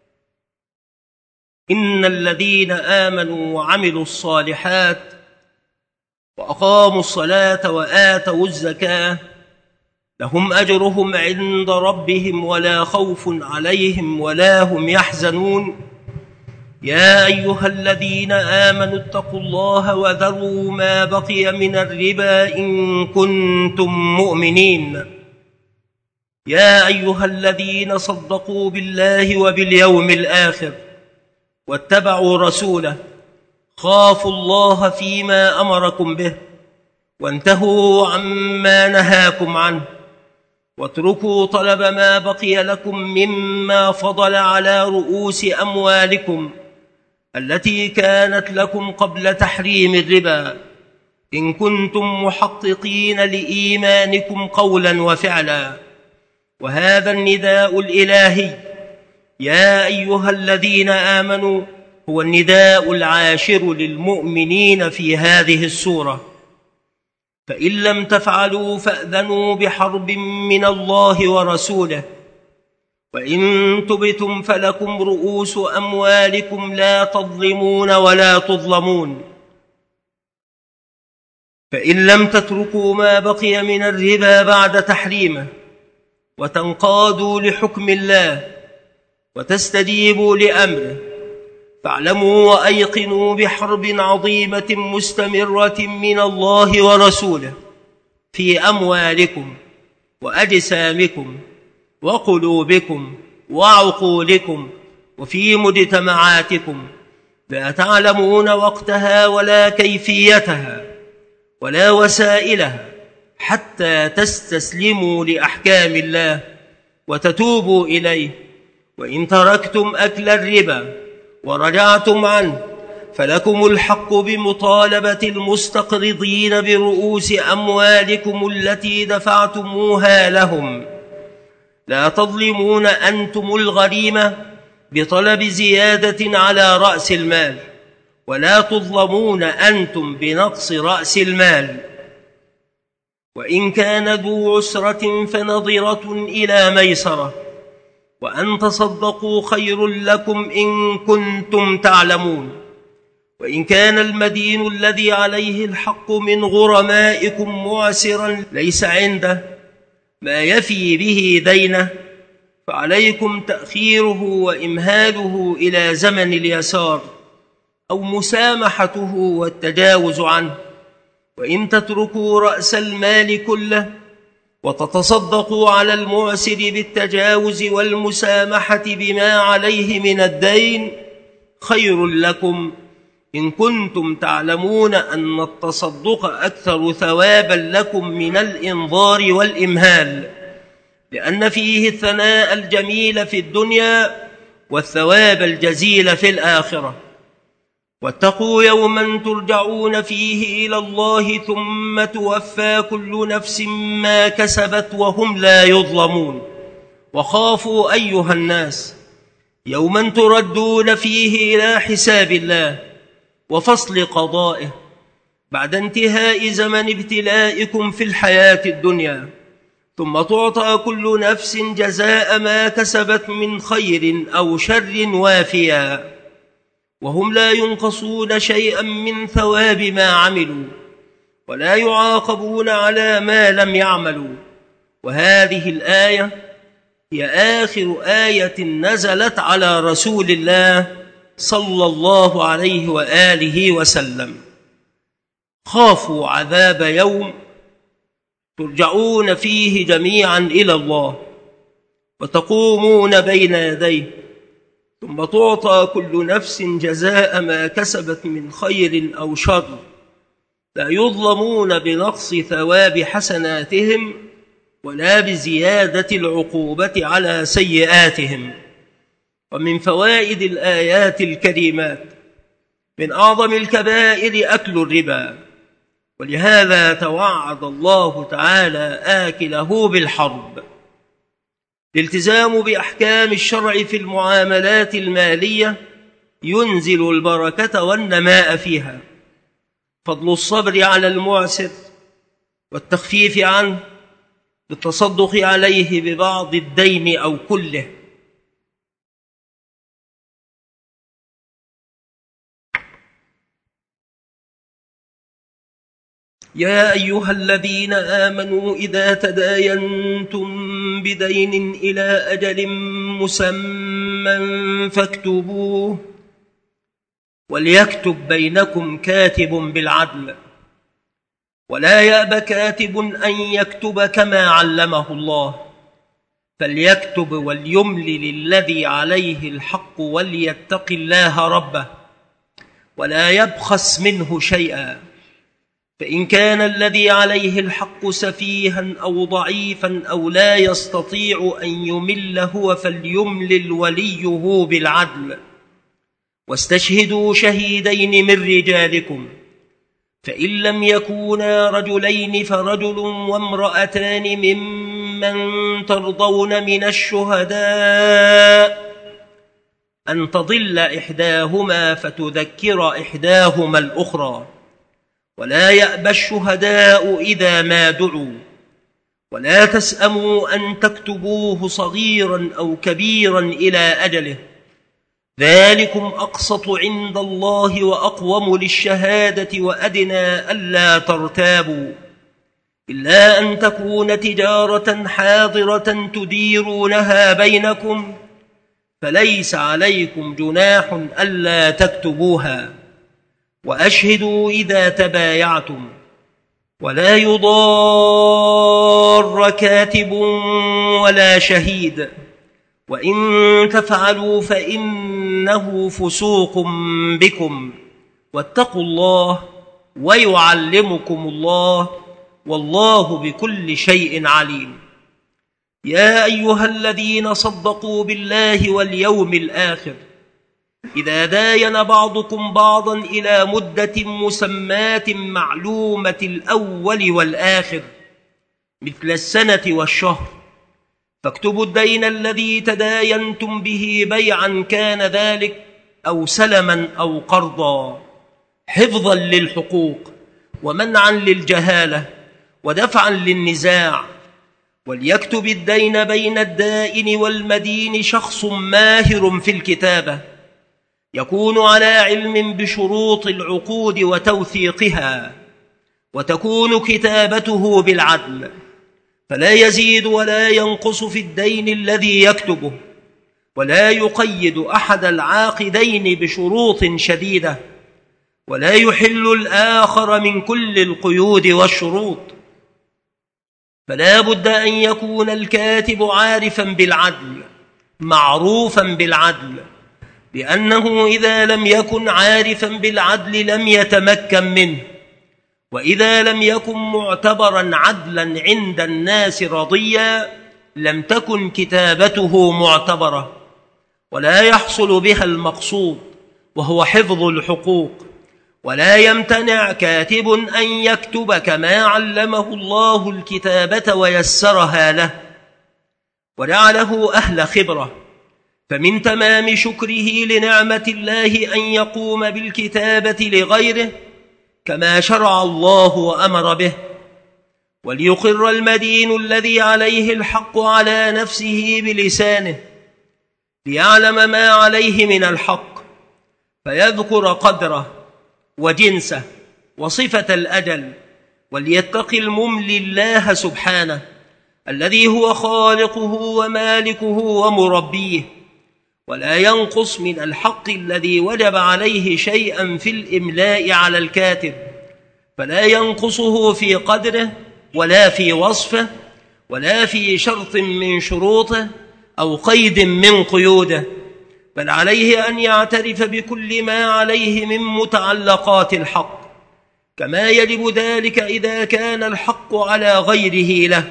إن الذين آمنوا وعملوا الصالحات وأقاموا الصلاة وآتوا الزكاة لهم أجرهم عند ربهم ولا خوف عليهم ولا هم يحزنون. يا أيها الذين آمنوا اتقوا الله وذروا ما بقي من الربا إن كنتم مؤمنين. يا أيها الذين صدقوا بالله وباليوم الآخر واتبعوا رسوله خافوا الله فيما أمركم به وانتهوا عما نهاكم عنه، واتركوا طلب ما بقي لكم مما فضل على رؤوس أموالكم التي كانت لكم قبل تحريم الربا، إن كنتم محققين لإيمانكم قولا وفعلا. وهذا النداء الإلهي يا أيها الذين آمنوا هو النداء العاشر للمؤمنين في هذه السورة. فإن لم تفعلوا فأذنوا بحرب من الله ورسوله، وإن تبتم فلكم رؤوس أموالكم لا تظلمون ولا تظلمون. فإن لم تتركوا ما بقي من الربا بعد تحريمه وتنقادوا لحكم الله وتستجيبوا لأمره، فاعلموا وأيقنوا بحرب عظيمة مستمرة من الله ورسوله في أموالكم وأجسامكم وقلوبكم وعقولكم وفي مجتمعاتكم، لا تعلمون وقتها ولا كيفيتها ولا وسائلها حتى تستسلموا لأحكام الله وتتوبوا إليه. وإن تركتم أكل الربا ورجعتم عنه فلكم الحق بمطالبة المستقرضين برؤوس أموالكم التي دفعتموها لهم. لا تظلمون أنتم الغريمة بطلب زيادة على رأس المال، ولا تظلمون أنتم بنقص رأس المال. وإن كان ذو عسرة فنظرة إلى ميسرة، وأن تصدقوا خير لكم إن كنتم تعلمون. وإن كان المدين الذي عليه الحق من غرمائكم معسرا ليس عنده ما يفي به دينه، فعليكم تأخيره وإمهاله إلى زمن اليسار أو مسامحته والتجاوز عنه. وإن تتركوا رأس المال كله وتتصدقوا على المعسر بالتجاوز والمسامحة بما عليه من الدين خير لكم إن كنتم تعلمون أن التصدق أكثر ثوابا لكم من الإنظار والإمهال، لأن فيه الثناء الجميل في الدنيا والثواب الجزيل في الآخرة. واتقوا يوما ترجعون فيه إلى الله ثم توفى كل نفس ما كسبت وهم لا يظلمون. وخافوا أيها الناس يوما تردون فيه إلى حساب الله وفصل قضائه بعد انتهاء زمن ابتلائكم في الحياة الدنيا، ثم تعطى كل نفس جزاء ما كسبت من خير أو شر وافيا، وهم لا ينقصون شيئا من ثواب ما عملوا ولا يعاقبون على ما لم يعملوا. وهذه الآية هي آخر آية نزلت على رسول الله صلى الله عليه وآله وسلم. خافوا عذاب يوم ترجعون فيه جميعا إلى الله وتقومون بين يديه، ثم تعطى كل نفس جزاء ما كسبت من خير أو شر، لا يظلمون بنقص ثواب حسناتهم ولا بزيادة العقوبة على سيئاتهم. ومن فوائد الآيات الكريمات من أعظم الكبائر أكل الربا، ولهذا توعد الله تعالى آكله بالحرب. الالتزام بأحكام الشرع في المعاملات المالية ينزل البركة والنماء فيها. فضل الصبر على المعسر والتخفيف عنه بالتصدق عليه ببعض الدين أو كله. يا أيها الذين آمنوا إذا تداينتم بدين إلى أجل مسمى فاكتبوه، وليكتب بينكم كاتب بالعدل، ولا يأب كاتب أن يكتب كما علمه الله، فليكتب وليملل الذي عليه الحق وليتق الله ربه ولا يبخس منه شيئا، فإن كان الذي عليه الحق سفيها أو ضعيفا أو لا يستطيع أن يمل هو فليملل وليه بالعدل، واستشهدوا شهيدين من رجالكم، فإن لم يكونا رجلين فرجل وامرأتان ممن ترضون من الشهداء أن تضل إحداهما فتذكر إحداهما الأخرى، ولا يأبى الشهداء إذا ما دعوا، ولا تسأموا أن تكتبوه صغيرا أو كبيرا إلى أجله، ذلكم أقسط عند الله وأقوم للشهادة وأدنى ألا ترتابوا، إلا أن تكون تجارة حاضرة تديرونها بينكم، فليس عليكم جناح ألا تكتبوها، وأشهدوا إذا تبايعتم، ولا يضار كاتب ولا شهيد، وإن تفعلوا فإنه فسوق بكم، واتقوا الله ويعلمكم الله، والله بكل شيء عليم. يا أيها الذين صدقوا بالله واليوم الآخر إذا داين بعضكم بعضا إلى مدة مسماة معلومة الأول والآخر مثل السنة والشهر، فاكتبوا الدين الذي تداينتم به بيعا كان ذلك أو سلما أو قرضا، حفظا للحقوق ومنعا للجهالة ودفعا للنزاع. وليكتب الدين بين الدائن والمدين شخص ماهر في الكتابة، يكون على علم بشروط العقود وتوثيقها، وتكون كتابته بالعدل، فلا يزيد ولا ينقص في الدين الذي يكتبه، ولا يقيد أحد العاقدين بشروط شديدة، ولا يحل الآخر من كل القيود والشروط. فلا بد أن يكون الكاتب عارفا بالعدل معروفا بالعدل، لأنه إذا لم يكن عارفا بالعدل لم يتمكن منه، وإذا لم يكن معتبرا عدلا عند الناس رضيا لم تكن كتابته معتبرة، ولا يحصل بها المقصود وهو حفظ الحقوق. ولا يمتنع كاتب أن يكتب كما علمه الله الكتابة ويسرها له وجعله أهل خبرة، فمن تمام شكره لنعمة الله أن يقوم بالكتابة لغيره كما شرع الله وأمر به، وليقر المدين الذي عليه الحق على نفسه بلسانه ليعلم ما عليه من الحق، فيذكر قدره وجنسه وصفة الأجل، وليتق المملي الله سبحانه الذي هو خالقه ومالكه ومربيه، ولا ينقص من الحق الذي وجب عليه شيئا في الإملاء على الكاتب، فلا ينقصه في قدره ولا في وصفه ولا في شرط من شروطه أو قيد من قيوده، بل عليه أن يعترف بكل ما عليه من متعلقات الحق، كما يجب ذلك إذا كان الحق على غيره له.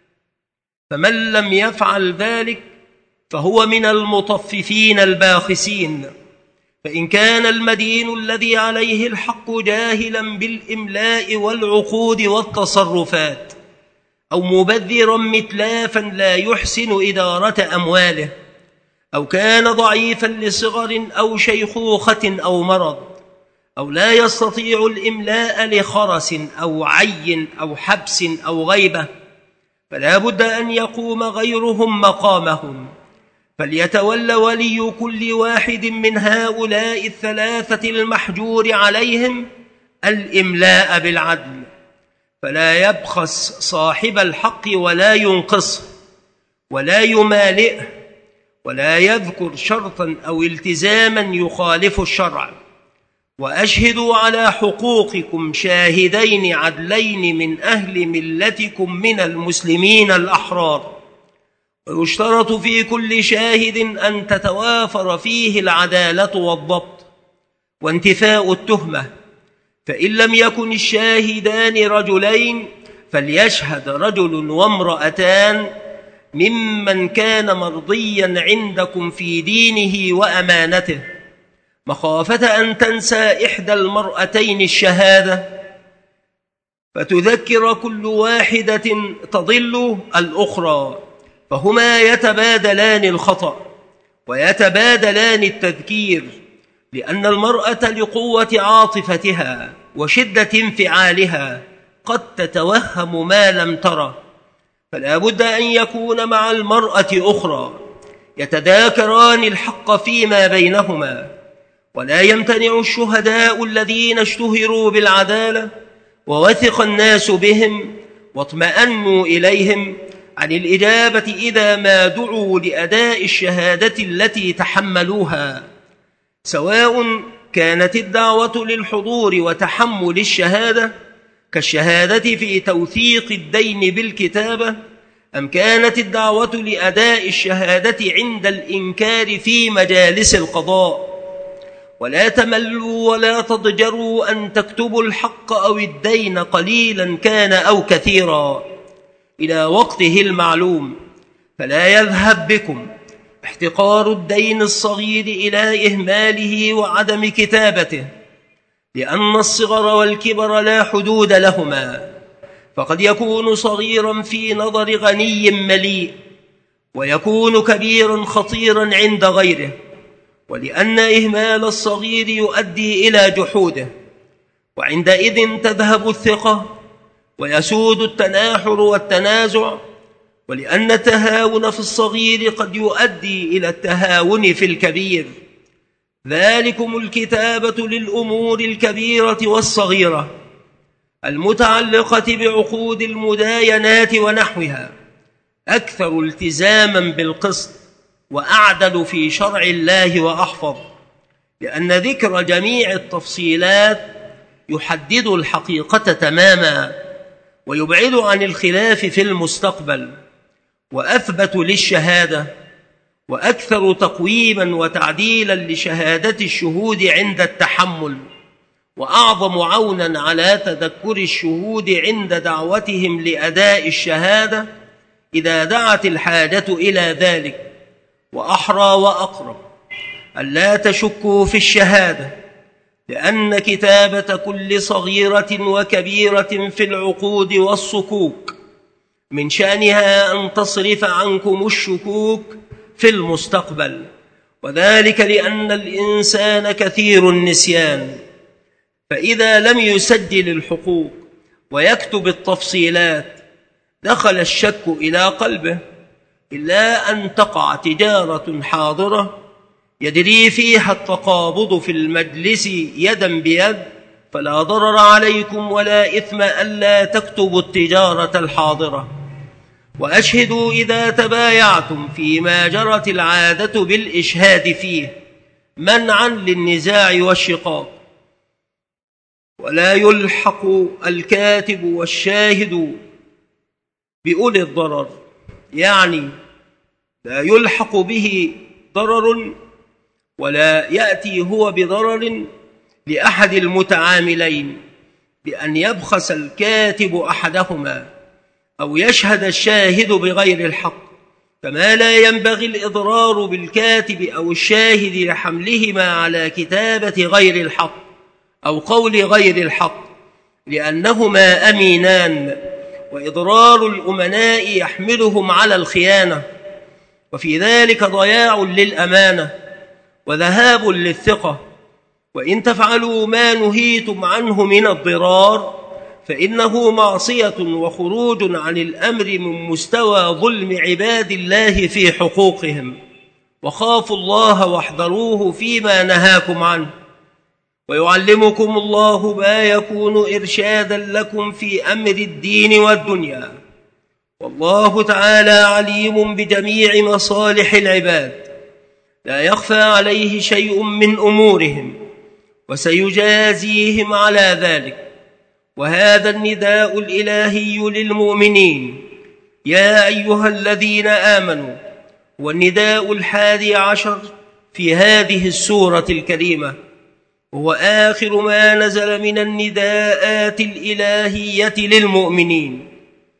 فمن لم يفعل ذلك فهو من المطففين الباخسين، فإن كان المدين الذي عليه الحق جاهلا بالإملاء والعقود والتصرفات، أو مبذرا متلافا لا يحسن إدارة أمواله، أو كان ضعيفا لصغر أو شيخوخة أو مرض، أو لا يستطيع الإملاء لخرس أو عي أو حبس أو غيبة، فلا بد أن يقوم غيرهم مقامهم، فليتولى ولي كل واحد من هؤلاء الثلاثة المحجور عليهم الإملاء بالعدل، فلا يبخس صاحب الحق ولا ينقصه ولا يمالئه، ولا يذكر شرطا أو التزاما يخالف الشرع. وأشهدوا على حقوقكم شاهدين عدلين من أهل ملتكم من المسلمين الأحرار. ويشترط في كل شاهد أن تتوافر فيه العدالة والضبط وانتفاء التهمة، فإن لم يكن الشاهدان رجلين فليشهد رجل وامرأتان ممن كان مرضيا عندكم في دينه وأمانته، مخافة أن تنسى إحدى المرأتين الشهادة فتذكر كل واحدة تضل الأخرى، فهما يتبادلان الخطأ ويتبادلان التذكير، لأن المرأة لقوة عاطفتها وشدة انفعالها قد تتوهم ما لم ترى، فلا بد أن يكون مع المرأة أخرى يتذاكران الحق فيما بينهما. ولا يمتنع الشهداء الذين اشتهروا بالعدالة ووثق الناس بهم واطمأنوا إليهم عن الإجابة إذا ما دعوا لأداء الشهادة التي تحملوها، سواء كانت الدعوة للحضور وتحمل الشهادة كالشهادة في توثيق الدين بالكتابة، أم كانت الدعوة لأداء الشهادة عند الإنكار في مجالس القضاء. ولا تملوا ولا تضجروا أن تكتبوا الحق أو الدين قليلا كان أو كثيرا إلى وقته المعلوم، فلا يذهب بكم احتقار الدين الصغير إلى إهماله وعدم كتابته، لأن الصغر والكبر لا حدود لهما، فقد يكون صغيرا في نظر غني مليء ويكون كبيرا خطيرا عند غيره، ولأن إهمال الصغير يؤدي إلى جحوده، وعندئذ تذهب الثقة ويسود التناحر والتنازع، ولأن التهاون في الصغير قد يؤدي إلى التهاون في الكبير. ذلكم الكتابة للأمور الكبيرة والصغيرة المتعلقة بعقود المداينات ونحوها أكثر التزاما بالقسط وأعدل في شرع الله وأحفظ، لأن ذكر جميع التفصيلات يحدد الحقيقة تماما ويبعد عن الخلاف في المستقبل، وأثبت للشهادة وأكثر تقويما وتعديلا لشهادة الشهود عند التحمل، وأعظم عونا على تذكر الشهود عند دعوتهم لأداء الشهادة إذا دعت الحاجة إلى ذلك، وأحرى وأقرب ألا تشكوا في الشهادة، لأن كتابة كل صغيرة وكبيرة في العقود والصكوك من شأنها أن تصرف عنكم الشكوك في المستقبل، وذلك لأن الإنسان كثير النسيان، فإذا لم يسجل الحقوق ويكتب التفصيلات دخل الشك إلى قلبه، إلا أن تقع تجارة حاضرة يجري فيها التقابض في المجلس يدا بيد، فلا ضرر عليكم ولا إثم ألا تكتبوا التجارة الحاضرة. وأشهدوا إذا تبايعتم فيما جرت العادة بالإشهاد فيه منعا للنزاع والشقاق. ولا يلحق الكاتب والشاهد بأولي الضرر، يعني لا يلحق به ضرر ولا يأتي هو بضرر لأحد المتعاملين بأن يبخس الكاتب أحدهما أو يشهد الشاهد بغير الحق، كما لا ينبغي الإضرار بالكاتب أو الشاهد لحملهما على كتابة غير الحق أو قول غير الحق، لأنهما أمينان، وإضرار الأمناء يحملهم على الخيانة، وفي ذلك ضياع للأمانة وذهاب للثقة. وإن تفعلوا ما نهيتم عنه من الضرار فإنه معصية وخروج عن الأمر من مستوى ظلم عباد الله في حقوقهم، وخافوا الله واحذروه فيما نهاكم عنه، ويعلمكم الله ما يكون إرشادا لكم في أمر الدين والدنيا، والله تعالى عليم بجميع مصالح العباد، لا يخفى عليه شيء من أمورهم، وسيجازيهم على ذلك. وهذا النداء الإلهي للمؤمنين يا أيها الذين آمنوا، والنداء الحادي عشر في هذه السورة الكريمة، وهو آخر ما نزل من النداءات الإلهية للمؤمنين.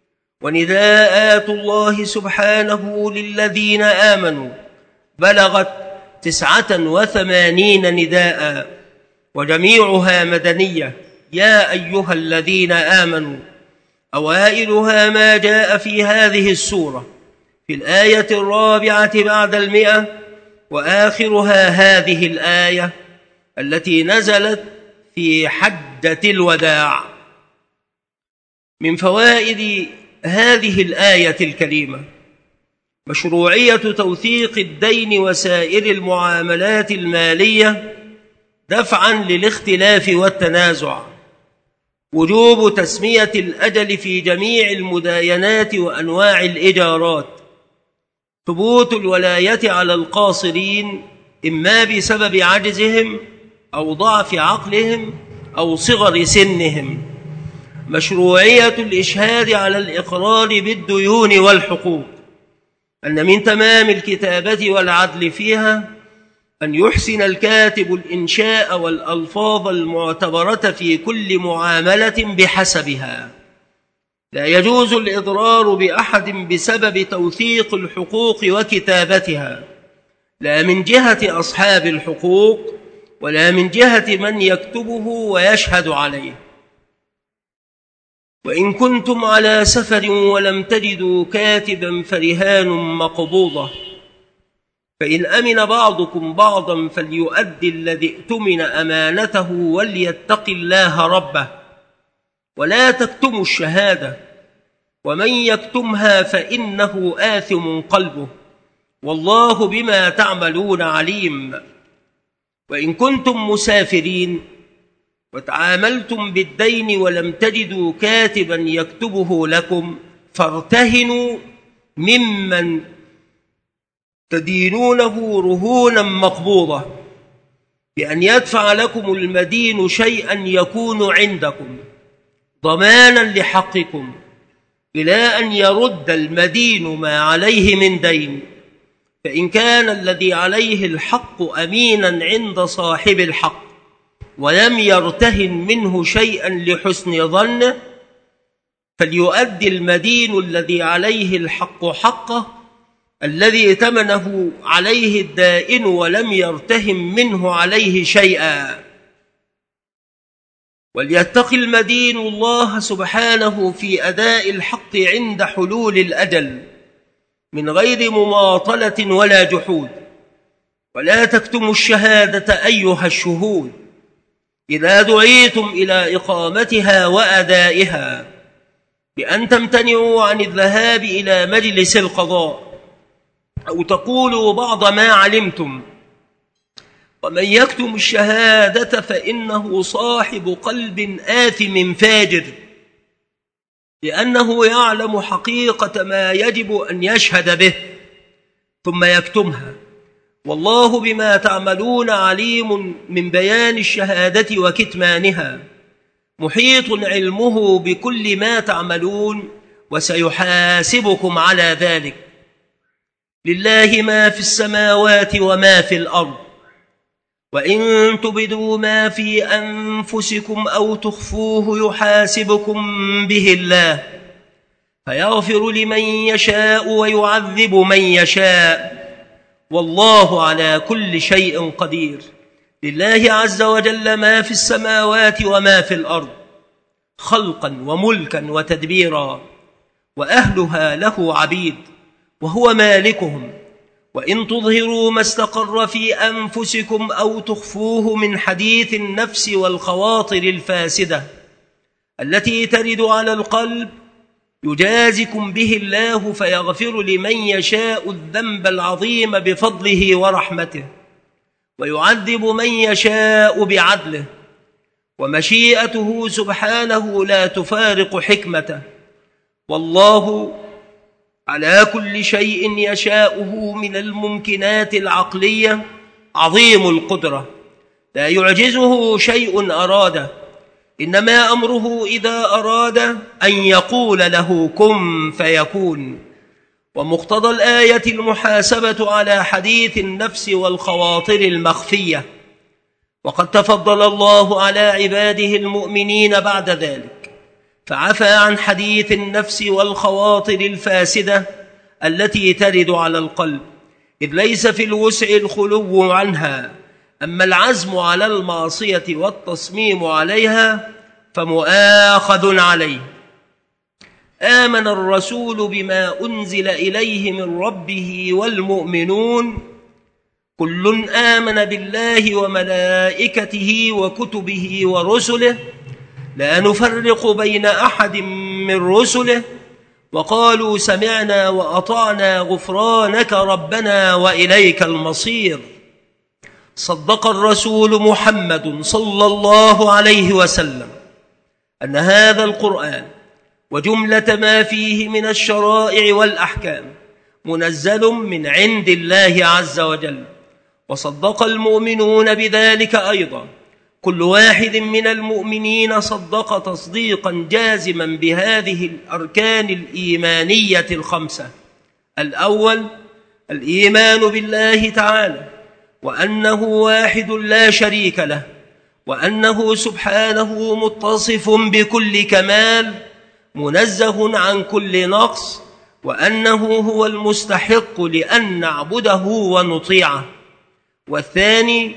ونداءات الله سبحانه للذين آمنوا بلغت تسعة وثمانين نداء، وجميعها مدنية يا أيها الذين آمنوا، أوائلها ما جاء في هذه السورة في الآية الرابعة بعد المئة، وآخرها هذه الآية التي نزلت في حجة الوداع. من فوائد هذه الآية الكريمة مشروعية توثيق الدين وسائر المعاملات المالية دفعا للاختلاف والتنازع، وجوب تسمية الأجل في جميع المداينات وأنواع الإجارات، ثبوت الولاية على القاصرين إما بسبب عجزهم أو ضعف عقلهم أو صغر سنهم، مشروعية الإشهاد على الإقرار بالديون والحقوق، أن من تمام الكتابة والعدل فيها أن يحسن الكاتب الإنشاء والألفاظ المعتبرة في كل معاملة بحسبها، لا يجوز الإضرار بأحد بسبب توثيق الحقوق وكتابتها، لا من جهة أصحاب الحقوق ولا من جهة من يكتبه ويشهد عليه. وإن كنتم على سفر ولم تجدوا كاتبا فرهان مقبوضة، فإن أمن بعضكم بعضا فليؤدي الذي اؤتمن أمانته وليتق الله ربه ولا تكتموا الشهادة، ومن يكتمها فإنه آثم قلبه والله بما تعملون عليم. وإن كنتم مسافرين وتعاملتم بالدين ولم تجدوا كاتبا يكتبه لكم فارتهنوا ممن تدينونه رهونا مقبوضة، بأن يدفع لكم المدين شيئا يكون عندكم ضمانا لحقكم إلى أن يرد المدين ما عليه من دين، فإن كان الذي عليه الحق أمينا عند صاحب الحق ولم يرتهن منه شيئا لحسن ظنه فليؤدي المدين الذي عليه الحق حقه الذي ائتمنه عليه الدائن ولم يرتهن منه عليه شيئا، وليتق المدين الله سبحانه في أداء الحق عند حلول الأجل من غير مماطلة ولا جحود. ولا تكتموا الشهادة أيها الشهود إذا دعيتم إلى إقامتها وأدائها، بأن تمتنعوا عن الذهاب إلى مجلس القضاء أو تقولوا بعض ما علمتم. ومن يكتم الشهادة فإنه صاحب قلب آثم فاجر، لأنه يعلم حقيقة ما يجب أن يشهد به ثم يكتمها، والله بما تعملون عليم من بيان الشهادة وكتمانها، محيط علمه بكل ما تعملون وسيحاسبكم على ذلك. لله ما في السماوات وما في الأرض، وإن تبدوا ما في أنفسكم أو تخفوه يحاسبكم به الله فيغفر لمن يشاء ويعذب من يشاء، والله على كل شيء قدير. لله عز وجل ما في السماوات وما في الأرض خلقا وملكا وتدبيرا، وأهلها له عبيد وهو مالكهم. وإن تظهروا ما استقر في أنفسكم أو تخفوه من حديث النفس والخواطر الفاسدة التي ترد على القلب يجازكم به الله فيغفر لمن يشاء الذنب العظيم بفضله ورحمته، ويعذب من يشاء بعدله، ومشيئته سبحانه لا تفارق حكمته، والله على كل شيء يشاءه من الممكنات العقلية عظيم القدرة، لا يعجزه شيء أراده، إنما أمره إذا أراد أن يقول له كن فيكون. ومقتضى الآية المحاسبة على حديث النفس والخواطر المخفية، وقد تفضل الله على عباده المؤمنين بعد ذلك فعفى عن حديث النفس والخواطر الفاسدة التي ترد على القلب، إذ ليس في الوسع الخلو عنها، أما العزم على المعصية والتصميم عليها فمؤاخذ عليه. آمن الرسول بما أنزل إليه من ربه والمؤمنون كل آمن بالله وملائكته وكتبه ورسله لا نفرق بين أحد من رسله وقالوا سمعنا وأطعنا غفرانك ربنا وإليك المصير. صدق الرسول محمد صلى الله عليه وسلم أن هذا القرآن وجملة ما فيه من الشرائع والأحكام منزل من عند الله عز وجل، وصدق المؤمنون بذلك أيضا. كل واحد من المؤمنين صدق تصديقا جازما بهذه الأركان الإيمانية الخمسة: الأول الإيمان بالله تعالى، وأنه واحد لا شريك له، وأنه سبحانه متصف بكل كمال منزه عن كل نقص، وأنه هو المستحق لأن نعبده ونطيعه. والثاني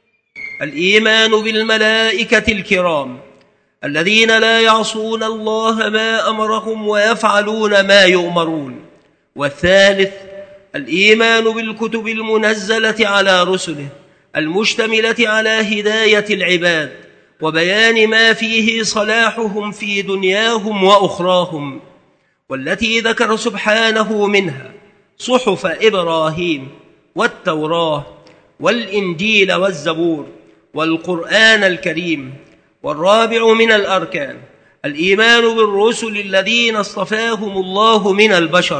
الإيمان بالملائكة الكرام الذين لا يعصون الله ما أمرهم ويفعلون ما يؤمرون. والثالث الإيمان بالكتب المنزلة على رسله المشتملة على هداية العباد وبيان ما فيه صلاحهم في دنياهم وأخراهم، والتي ذكر سبحانه منها صحف إبراهيم والتوراة والإنجيل والزبور والقرآن الكريم. والرابع من الأركان الإيمان بالرسل الذين اصطفاهم الله من البشر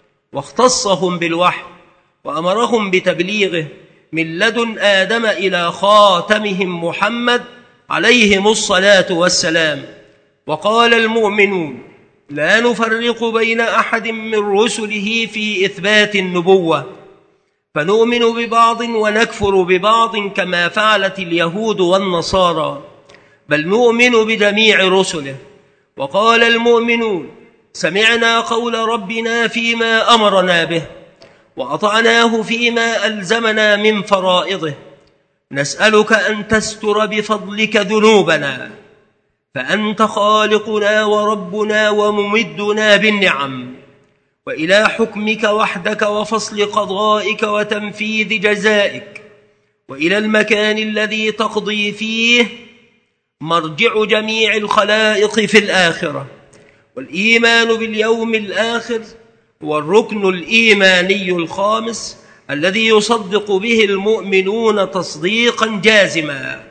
واختصهم بالوحي وأمرهم بتبليغه من لدن آدم إلى خاتمهم محمد عليهم الصلاة والسلام. وقال المؤمنون لا نفرق بين أحد من رسله في إثبات النبوة، فنؤمن ببعض ونكفر ببعض كما فعلت اليهود والنصارى، بل نؤمن بجميع رسله. وقال المؤمنون سمعنا قول ربنا فيما أمرنا به وأطعناه فيما ألزمنا من فرائضه، نسألك أن تستر بفضلك ذنوبنا، فأنت خالقنا وربنا وممدنا بالنعم، وإلى حكمك وحدك وفصل قضائك وتنفيذ جزائك، وإلى المكان الذي تقضي فيه مرجع جميع الخلائق في الآخرة. والإيمان باليوم الآخر هو الركن الإيماني الخامس الذي يصدق به المؤمنون تصديقا جازما.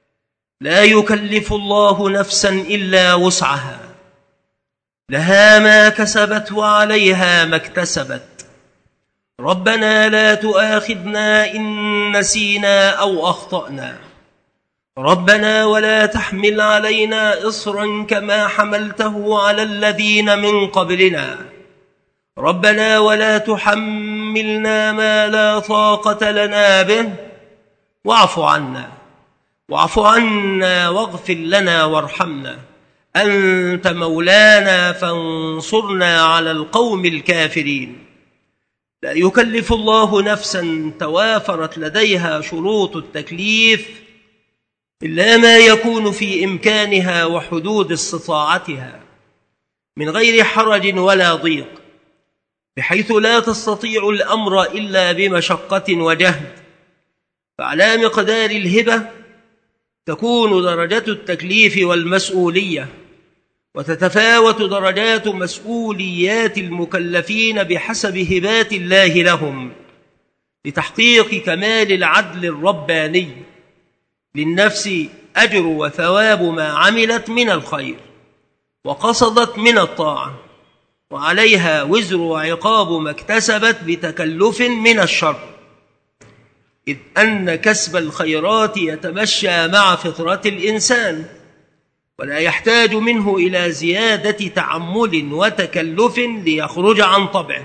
لا يكلف الله نفسا إلا وسعها، لها ما كسبت وعليها ما اكتسبت، ربنا لا تؤاخذنا إن نسينا أو أخطأنا، ربنا ولا تحمل علينا إصرا كما حملته على الذين من قبلنا، ربنا ولا تحملنا ما لا طاقة لنا به، واعف عنا واعف عنا واغفر لنا وارحمنا، أنت مولانا فانصرنا على القوم الكافرين. لا يكلف الله نفسا توافرت لديها شروط التكليف إلا ما يكون في إمكانها وحدود استطاعتها من غير حرج ولا ضيق، بحيث لا تستطيع الأمر إلا بمشقة وجهد. فعلى مقدار الهبة تكون درجة التكليف والمسؤولية، وتتفاوت درجات مسؤوليات المكلفين بحسب هبات الله لهم، لتحقيق كمال العدل الرباني. للنفس أجر وثواب ما عملت من الخير وقصدت من الطاعة، وعليها وزر وعقاب ما اكتسبت بتكلف من الشر، إذ أن كسب الخيرات يتمشى مع فطرة الإنسان، ولا يحتاج منه إلى زيادة تعمل وتكلف ليخرج عن طبعه.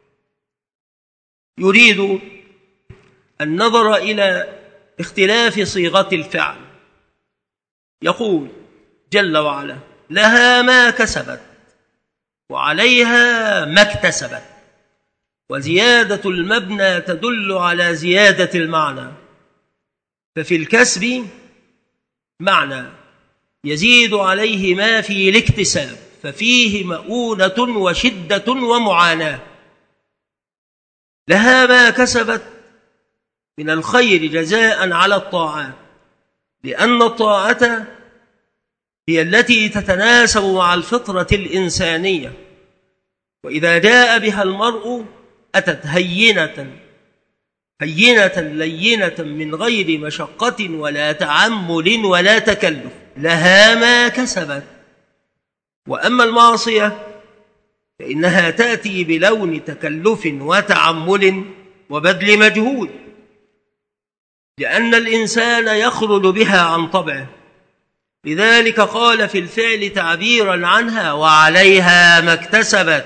يريد النظر إلى اختلاف صيغة الفعل. يقول جل وعلا لها ما كسبت وعليها ما اكتسبت، وزيادة المبنى تدل على زيادة المعنى. ففي الكسب معنى يزيد عليه ما في الاكتساب، ففيه مؤونة وشدة ومعاناة. لها ما كسبت من الخير جزاء على الطاعات، لأن الطاعة هي التي تتناسب مع الفطرة الإنسانية، وإذا جاء بها المرء أتت هينة هينة لينة من غير مشقة ولا تعمل ولا تكلف. لها ما كسبت، وأما المعصية فإنها تأتي بلون تكلف وتعمل وبذل مجهود، لأن الإنسان يخرج بها عن طبعه، لذلك قال في الفعل تعبيرا عنها: وعليها ما اكتسبت.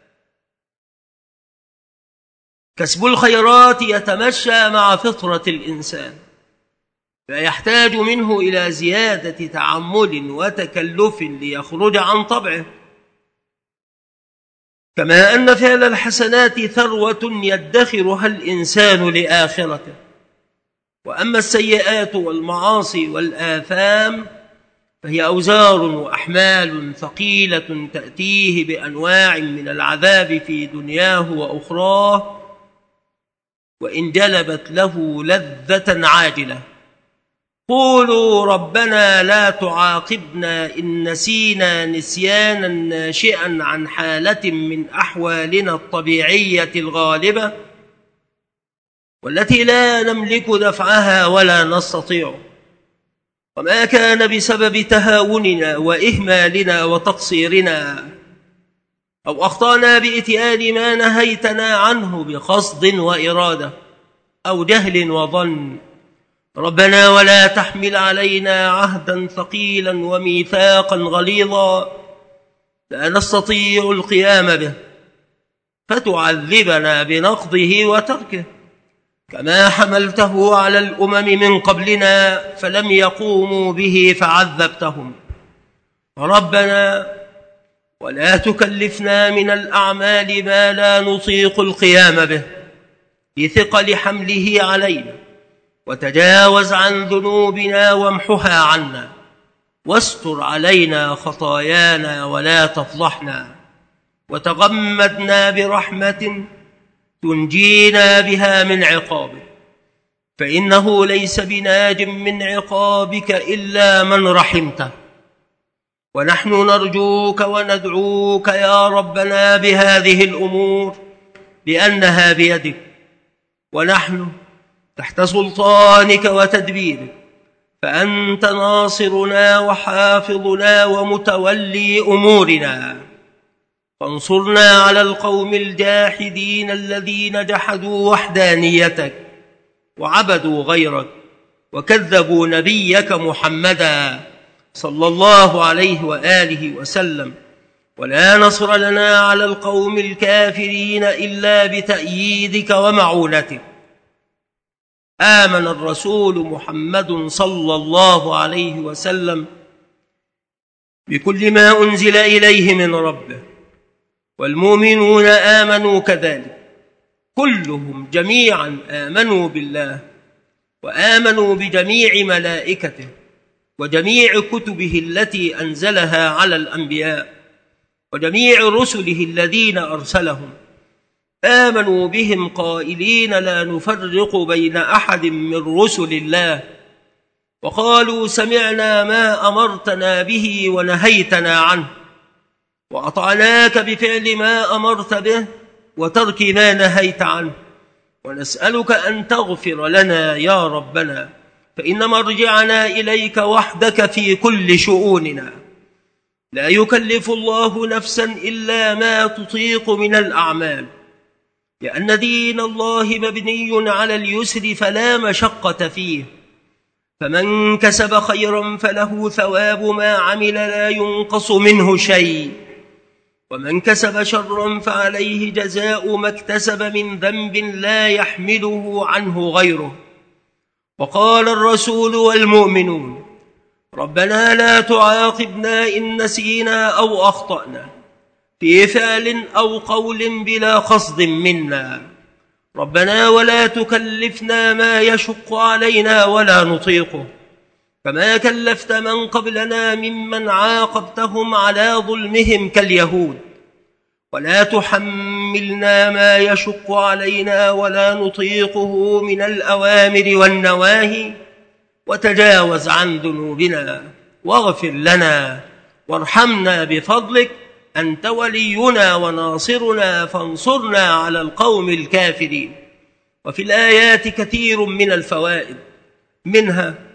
كسب الخيرات يتمشى مع فطرة الإنسان، فيحتاج منه إلى زيادة تعمل وتكلف ليخرج عن طبعه، كما أن فعل الحسنات ثروة يدخرها الإنسان لآخرته. وأما السيئات والمعاصي والآثام فهي أوزار وأحمال ثقيلة تأتيه بأنواع من العذاب في دنياه وأخراه، وإن جلبت له لذة عاجلة. قولوا ربنا لا تعاقبنا إن نسينا نسيانا ناشئا عن حالة من أحوالنا الطبيعية الغالبة والتي لا نملك دفعها ولا نستطيع، وما كان بسبب تهاوننا وإهمالنا وتقصيرنا أو أخطأنا بإتيان ما نهيتنا عنه بقصد وإرادة أو جهل وظن. ربنا ولا تحمل علينا عهدا ثقيلا وميثاقا غليظا لا نستطيع القيام به فتعذبنا بنقضه وتركه، كما حملته على الأمم من قبلنا فلم يقوموا به فعذبتهم. ربنا ولا تكلفنا من الأعمال ما لا نطيق القيام به بثقل حمله علينا، وتجاوز عن ذنوبنا وامحها عنا، واستر علينا خطايانا ولا تفضحنا، وتغمدنا برحمة تنجينا بها من عقابك، فإنه ليس بناج من عقابك إلا من رحمته. ونحن نرجوك وندعوك يا ربنا بهذه الأمور لأنها بيدك، ونحن تحت سلطانك وتدبيرك، فأنت ناصرنا وحافظنا ومتولي أمورنا، فانصرنا على القوم الجاحدين الذين جحدوا وحدانيتك وعبدوا غيرك وكذبوا نبيك محمدا صلى الله عليه وآله وسلم. ولا نصر لنا على القوم الكافرين إلا بتأييدك ومعونتك. آمن الرسول محمد صلى الله عليه وسلم بكل ما أنزل إليه من ربه، والمؤمنون آمنوا كذلك، كلهم جميعا آمنوا بالله وآمنوا بجميع ملائكته وجميع كتبه التي أنزلها على الأنبياء وجميع رسله الذين أرسلهم، آمنوا بهم قائلين لا نفرق بين أحد من رسل الله، وقالوا سمعنا ما أمرتنا به ونهيتنا عنه، وأطعناك بفعل ما أمرت به وترك ما نهيت عنه، ونسألك أن تغفر لنا يا ربنا، فإن مرجعنا إليك وحدك في كل شؤوننا. لا يكلف الله نفسا إلا ما تطيق من الأعمال، لأن دين الله مبني على اليسر فلا مشقة فيه، فمن كسب خيرا فله ثواب ما عمل لا ينقص منه شيء، ومن كسب شرا فعليه جزاء ما اكتسب من ذنب لا يحمله عنه غيره. وقال الرسول والمؤمنون ربنا لا تعاقبنا إن نسينا أو أخطأنا في فعل أو قول بلا قصد منا، ربنا ولا تكلفنا ما يشق علينا ولا نطيقه، كما كلفت من قبلنا ممن عاقبتهم على ظلمهم كاليهود، ولا تحملنا ما يشق علينا ولا نطيقه من الأوامر والنواهي، وتجاوز عن ذنوبنا واغفر لنا وارحمنا بفضلك، أنت ولينا وناصرنا فانصرنا على القوم الكافرين. وفي الآيات كثير من الفوائد، منها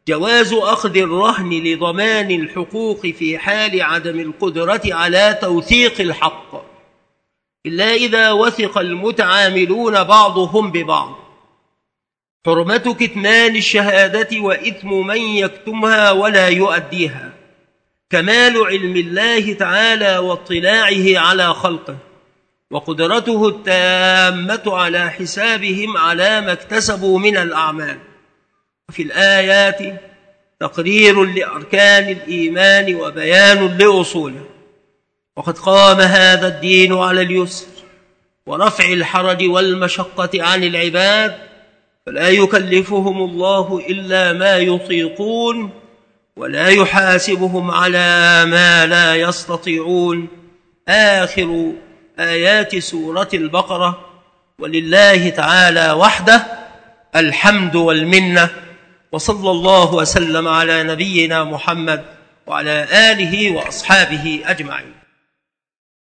جواز أخذ الرهن لضمان الحقوق في حال عدم القدرة على توثيق الحق، إلا إذا وثق المتعاملون بعضهم ببعض. حرمة كتمان الشهادة وإثم من يكتمها ولا يؤديها، كمال علم الله تعالى واطلاعه على خلقه، وقدرته التامة على حسابهم على ما اكتسبوا من الأعمال. وفي الآيات تقرير لأركان الإيمان وبيان لأصوله. وقد قام هذا الدين على اليسر ورفع الحرج والمشقة عن العباد، فلا يكلفهم الله إلا ما يطيقون، ولا يحاسبهم على ما لا يستطيعون. آخر آيات سورة البقرة. ولله تعالى وحده الحمد والمنة، وصلى الله وسلم على نبينا محمد وعلى آله وأصحابه أجمعين.